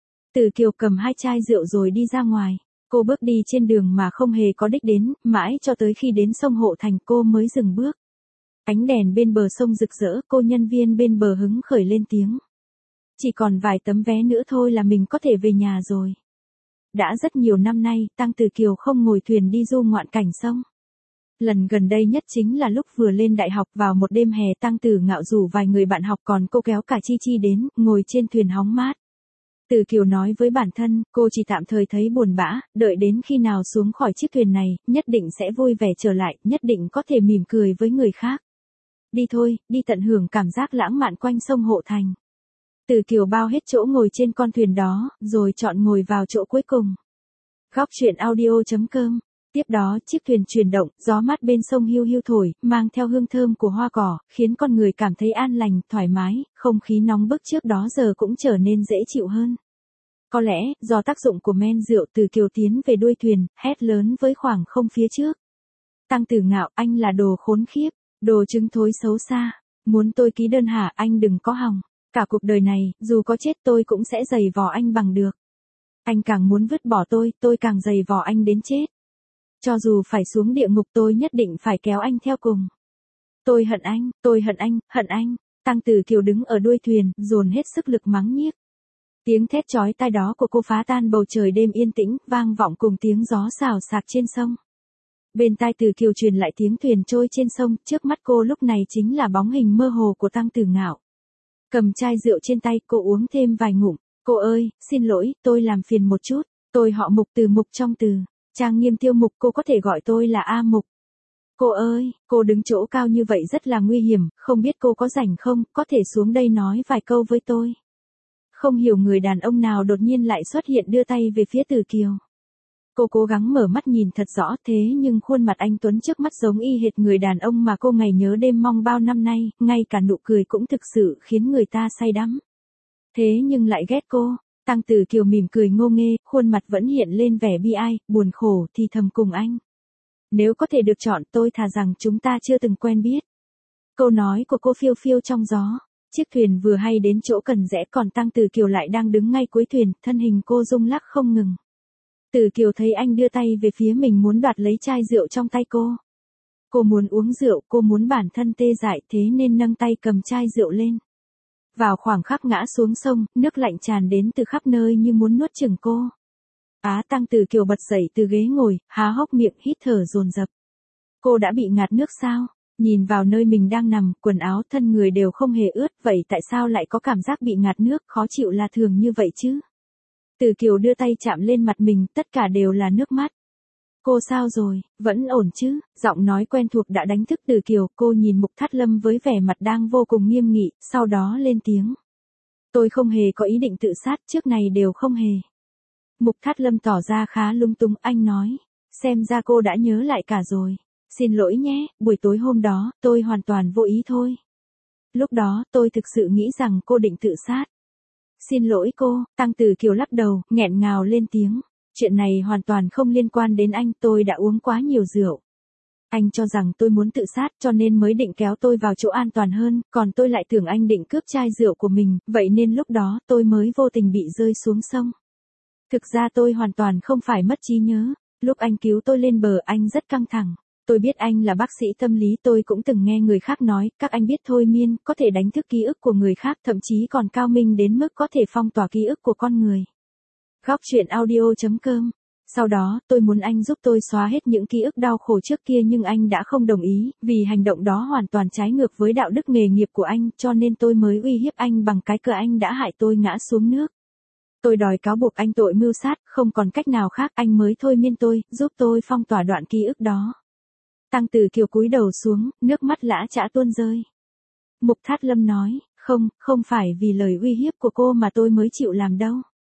Từ Kiều cầm hai chai rượu rồi đi ra ngoài. Cô bước đi trên đường mà không hề có đích đến, mãi cho tới khi đến sông Hộ Thành cô mới dừng bước. Ánh đèn bên bờ sông rực rỡ, cô nhân viên bên bờ hứng khởi lên tiếng. Chỉ còn vài tấm vé nữa thôi là mình có thể về nhà rồi. Đã rất nhiều năm nay, Tăng Tử Kiều không ngồi thuyền đi du ngoạn cảnh sông. Lần gần đây nhất chính là lúc vừa lên đại học, vào một đêm hè, Tăng Tử Ngạo rủ vài người bạn học còn cô kéo cả Chi Chi đến, ngồi trên thuyền hóng mát. Tử Kiều nói với bản thân, cô chỉ tạm thời thấy buồn bã, đợi đến khi nào xuống khỏi chiếc thuyền này, nhất định sẽ vui vẻ trở lại, nhất định có thể mỉm cười với người khác. Đi thôi, đi tận hưởng cảm giác lãng mạn quanh sông Hộ Thành. Tử Kiều bao hết chỗ ngồi trên con thuyền đó, rồi chọn ngồi vào chỗ cuối cùng. Góc truyện audio chấm com. Tiếp đó, chiếc thuyền chuyển động, gió mát bên sông hiu hiu thổi, mang theo hương thơm của hoa cỏ, khiến con người cảm thấy an lành, thoải mái, không khí nóng bức trước đó giờ cũng trở nên dễ chịu hơn. Có lẽ, do tác dụng của men rượu, Tử Kiều tiến về đuôi thuyền, hét lớn với khoảng không phía trước. Tăng Tử Ngạo, anh là đồ khốn khiếp, đồ trứng thối xấu xa. Muốn tôi ký đơn hả? Anh đừng có hòng. Cả cuộc đời này, dù có chết tôi cũng sẽ giày vò anh bằng được. Anh càng muốn vứt bỏ tôi, tôi càng giày vò anh đến chết. Cho dù phải xuống địa ngục tôi nhất định phải kéo anh theo cùng. Tôi hận anh, tôi hận anh, hận anh. Tăng Tử Kiều đứng ở đuôi thuyền, dồn hết sức lực mắng nhiếc. Tiếng thét chói tai đó của cô phá tan bầu trời đêm yên tĩnh, vang vọng cùng tiếng gió xào xạc trên sông. Bên tai Tử Kiều truyền lại tiếng thuyền trôi trên sông, trước mắt cô lúc này chính là bóng hình mơ hồ của Tăng Tử Ngạo. Cầm chai rượu trên tay, cô uống thêm vài ngụm. Cô ơi, xin lỗi, tôi làm phiền một chút. Tôi họ Mục, từ Mục trong từ trang nghiêm Tiêu Mục, cô có thể gọi tôi là A Mục. Cô ơi, cô đứng chỗ cao như vậy rất là nguy hiểm, không biết cô có rảnh không, có thể xuống đây nói vài câu với tôi. Không hiểu người đàn ông nào đột nhiên lại xuất hiện đưa tay về phía Tử Kiều. Cô cố gắng mở mắt nhìn thật rõ, thế nhưng khuôn mặt anh Tuấn trước mắt giống y hệt người đàn ông mà cô ngày nhớ đêm mong bao năm nay, ngay cả nụ cười cũng thực sự khiến người ta say đắm. Thế nhưng lại ghét cô. Tăng Tử Kiều mỉm cười ngô nghê, khuôn mặt vẫn hiện lên vẻ bi ai, buồn khổ thì thầm cùng anh. Nếu có thể được chọn, tôi thà rằng chúng ta chưa từng quen biết. Câu nói của cô phiêu phiêu trong gió. Chiếc thuyền vừa hay đến chỗ cần rẽ, còn Tăng Tử Kiều lại đang đứng ngay cuối thuyền, thân hình cô rung lắc không ngừng. Tử Kiều thấy anh đưa tay về phía mình muốn đoạt lấy chai rượu trong tay cô. Cô muốn uống rượu, cô muốn bản thân tê dại, thế nên nâng tay cầm chai rượu lên. Vào khoảng khắc ngã xuống sông, nước lạnh tràn đến từ khắp nơi như muốn nuốt chửng cô. Á Tăng Tử Kiều bật dậy từ ghế ngồi, há hốc miệng hít thở dồn dập. Cô đã bị ngạt nước sao? Nhìn vào nơi mình đang nằm, quần áo thân người đều không hề ướt, vậy tại sao lại có cảm giác bị ngạt nước, khó chịu là thường như vậy chứ? Tử Kiều đưa tay chạm lên mặt mình, tất cả đều là nước mắt. Cô sao rồi, vẫn ổn chứ? Giọng nói quen thuộc đã đánh thức Tử Kiều, cô nhìn Mục Thát Lâm với vẻ mặt đang vô cùng nghiêm nghị, sau đó lên tiếng. Tôi không hề có ý định tự sát, trước này đều không hề. Mục Thát Lâm tỏ ra khá lung tung, anh nói. Xem ra cô đã nhớ lại cả rồi. Xin lỗi nhé, buổi tối hôm đó, tôi hoàn toàn vô ý thôi. Lúc đó, tôi thực sự nghĩ rằng cô định tự sát. Xin lỗi cô, Tăng Tử Kiều lắc đầu, nghẹn ngào lên tiếng. Chuyện này hoàn toàn không liên quan đến anh, tôi đã uống quá nhiều rượu. Anh cho rằng tôi muốn tự sát cho nên mới định kéo tôi vào chỗ an toàn hơn, còn tôi lại tưởng anh định cướp chai rượu của mình, vậy nên lúc đó tôi mới vô tình bị rơi xuống sông. Thực ra tôi hoàn toàn không phải mất trí nhớ, lúc anh cứu tôi lên bờ anh rất căng thẳng. Tôi biết anh là bác sĩ tâm lý, tôi cũng từng nghe người khác nói, các anh biết thôi miên, có thể đánh thức ký ức của người khác, thậm chí còn cao minh đến mức có thể phong tỏa ký ức của con người. Góc truyện audio chấm com. Sau đó, tôi muốn anh giúp tôi xóa hết những ký ức đau khổ trước kia nhưng anh đã không đồng ý, vì hành động đó hoàn toàn trái ngược với đạo đức nghề nghiệp của anh, cho nên tôi mới uy hiếp anh bằng cái cờ anh đã hại tôi ngã xuống nước. Tôi đòi cáo buộc anh tội mưu sát, không còn cách nào khác, anh mới thôi miên tôi, giúp tôi phong tỏa đoạn ký ức đó. Tăng Tử Kiều cúi đầu xuống, nước mắt lã chã tuôn rơi. Mục Thát Lâm nói, không, không phải vì lời uy hiếp của cô mà tôi mới chịu làm đâu.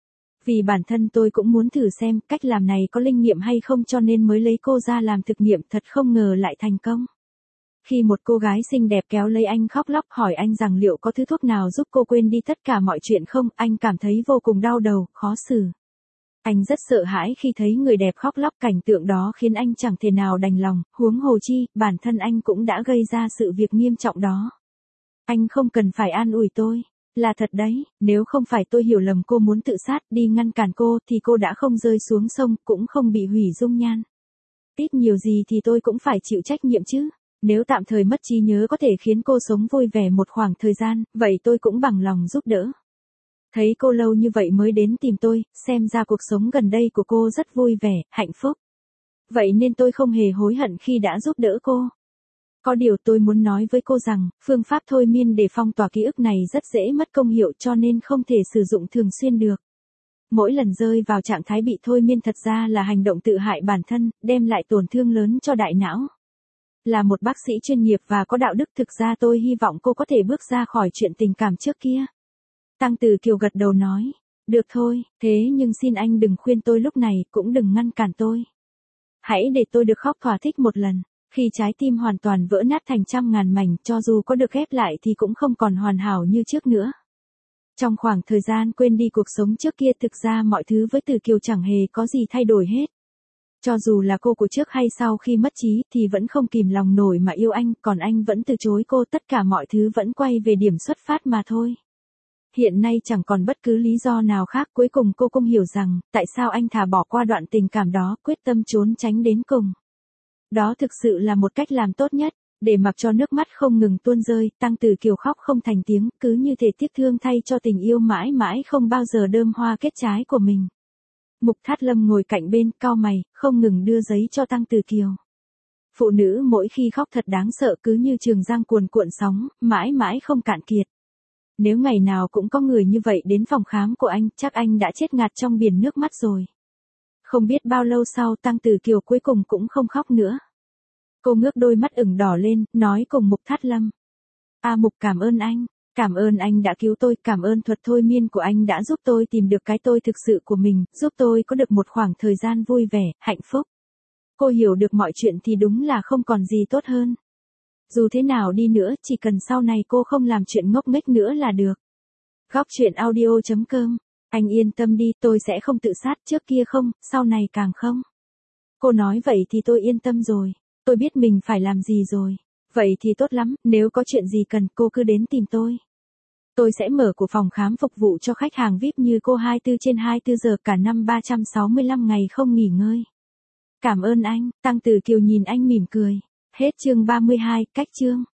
Vì bản thân tôi cũng muốn thử xem cách làm này có linh nghiệm hay không cho nên mới lấy cô ra làm thực nghiệm, thật không ngờ lại thành công. Khi một cô gái xinh đẹp kéo lấy anh khóc lóc hỏi anh rằng liệu có thứ thuốc nào giúp cô quên đi tất cả mọi chuyện không, anh cảm thấy vô cùng đau đầu, khó xử. Anh rất sợ hãi khi thấy người đẹp khóc lóc, cảnh tượng đó khiến anh chẳng thể nào đành lòng, huống hồ chi, bản thân anh cũng đã gây ra sự việc nghiêm trọng đó. Anh không cần phải an ủi tôi. Là thật đấy, nếu không phải tôi hiểu lầm cô muốn tự sát đi ngăn cản cô thì cô đã không rơi xuống sông, cũng không bị hủy dung nhan. Ít nhiều gì thì tôi cũng phải chịu trách nhiệm chứ. Nếu tạm thời mất trí nhớ có thể khiến cô sống vui vẻ một khoảng thời gian, vậy tôi cũng bằng lòng giúp đỡ. Thấy cô lâu như vậy mới đến tìm tôi, xem ra cuộc sống gần đây của cô rất vui vẻ, hạnh phúc. Vậy nên tôi không hề hối hận khi đã giúp đỡ cô. Có điều tôi muốn nói với cô rằng, phương pháp thôi miên để phong tỏa ký ức này rất dễ mất công hiệu cho nên không thể sử dụng thường xuyên được. Mỗi lần rơi vào trạng thái bị thôi miên thật ra là hành động tự hại bản thân, đem lại tổn thương lớn cho đại não. Là một bác sĩ chuyên nghiệp và có đạo đức, thực ra tôi hy vọng cô có thể bước ra khỏi chuyện tình cảm trước kia. Tăng Tử Kiều gật đầu nói, được thôi, thế nhưng xin anh đừng khuyên tôi lúc này, cũng đừng ngăn cản tôi. Hãy để tôi được khóc thỏa thích một lần. Khi trái tim hoàn toàn vỡ nát thành trăm ngàn mảnh, cho dù có được ghép lại thì cũng không còn hoàn hảo như trước nữa. Trong khoảng thời gian quên đi cuộc sống trước kia, thực ra mọi thứ với Tử Kiều chẳng hề có gì thay đổi hết. Cho dù là cô của trước hay sau khi mất trí thì vẫn không kìm lòng nổi mà yêu anh, còn anh vẫn từ chối cô, tất cả mọi thứ vẫn quay về điểm xuất phát mà thôi. Hiện nay chẳng còn bất cứ lý do nào khác, cuối cùng cô cũng hiểu rằng, tại sao anh thà bỏ qua đoạn tình cảm đó, quyết tâm trốn tránh đến cùng. Đó thực sự là một cách làm tốt nhất, để mặc cho nước mắt không ngừng tuôn rơi, Tăng Tử Kiều khóc không thành tiếng, cứ như thể tiếc thương thay cho tình yêu mãi mãi không bao giờ đơm hoa kết trái của mình. Mục Thát Lâm ngồi cạnh bên, cau mày, không ngừng đưa giấy cho Tăng Tử Kiều. Phụ nữ mỗi khi khóc thật đáng sợ, cứ như trường giang cuồn cuộn sóng, mãi mãi không cạn kiệt. Nếu ngày nào cũng có người như vậy đến phòng khám của anh, chắc anh đã chết ngạt trong biển nước mắt rồi. Không biết bao lâu sau, Tăng Tử Kiều cuối cùng cũng không khóc nữa. Cô ngước đôi mắt ửng đỏ lên, nói cùng Mục Thát Lâm. A Mục, cảm ơn anh, cảm ơn anh đã cứu tôi, cảm ơn thuật thôi miên của anh đã giúp tôi tìm được cái tôi thực sự của mình, giúp tôi có được một khoảng thời gian vui vẻ, hạnh phúc. Cô hiểu được mọi chuyện thì đúng là không còn gì tốt hơn. Dù thế nào đi nữa, chỉ cần sau này cô không làm chuyện ngốc nghếch nữa là được. Góc chuyện audio chấm com. Anh yên tâm đi, tôi sẽ không tự sát, trước kia không, sau này càng không. Cô nói vậy thì tôi yên tâm rồi. Tôi biết mình phải làm gì rồi. Vậy thì tốt lắm, nếu có chuyện gì cần cô cứ đến tìm tôi. Tôi sẽ mở của phòng khám phục vụ cho khách hàng vi ai pi như cô hai mươi bốn trên hai mươi bốn giờ cả năm ba trăm sáu mươi lăm ngày không nghỉ ngơi. Cảm ơn anh, Tăng Tử Kiều nhìn anh mỉm cười. Hết chương ba mươi hai, cách chương.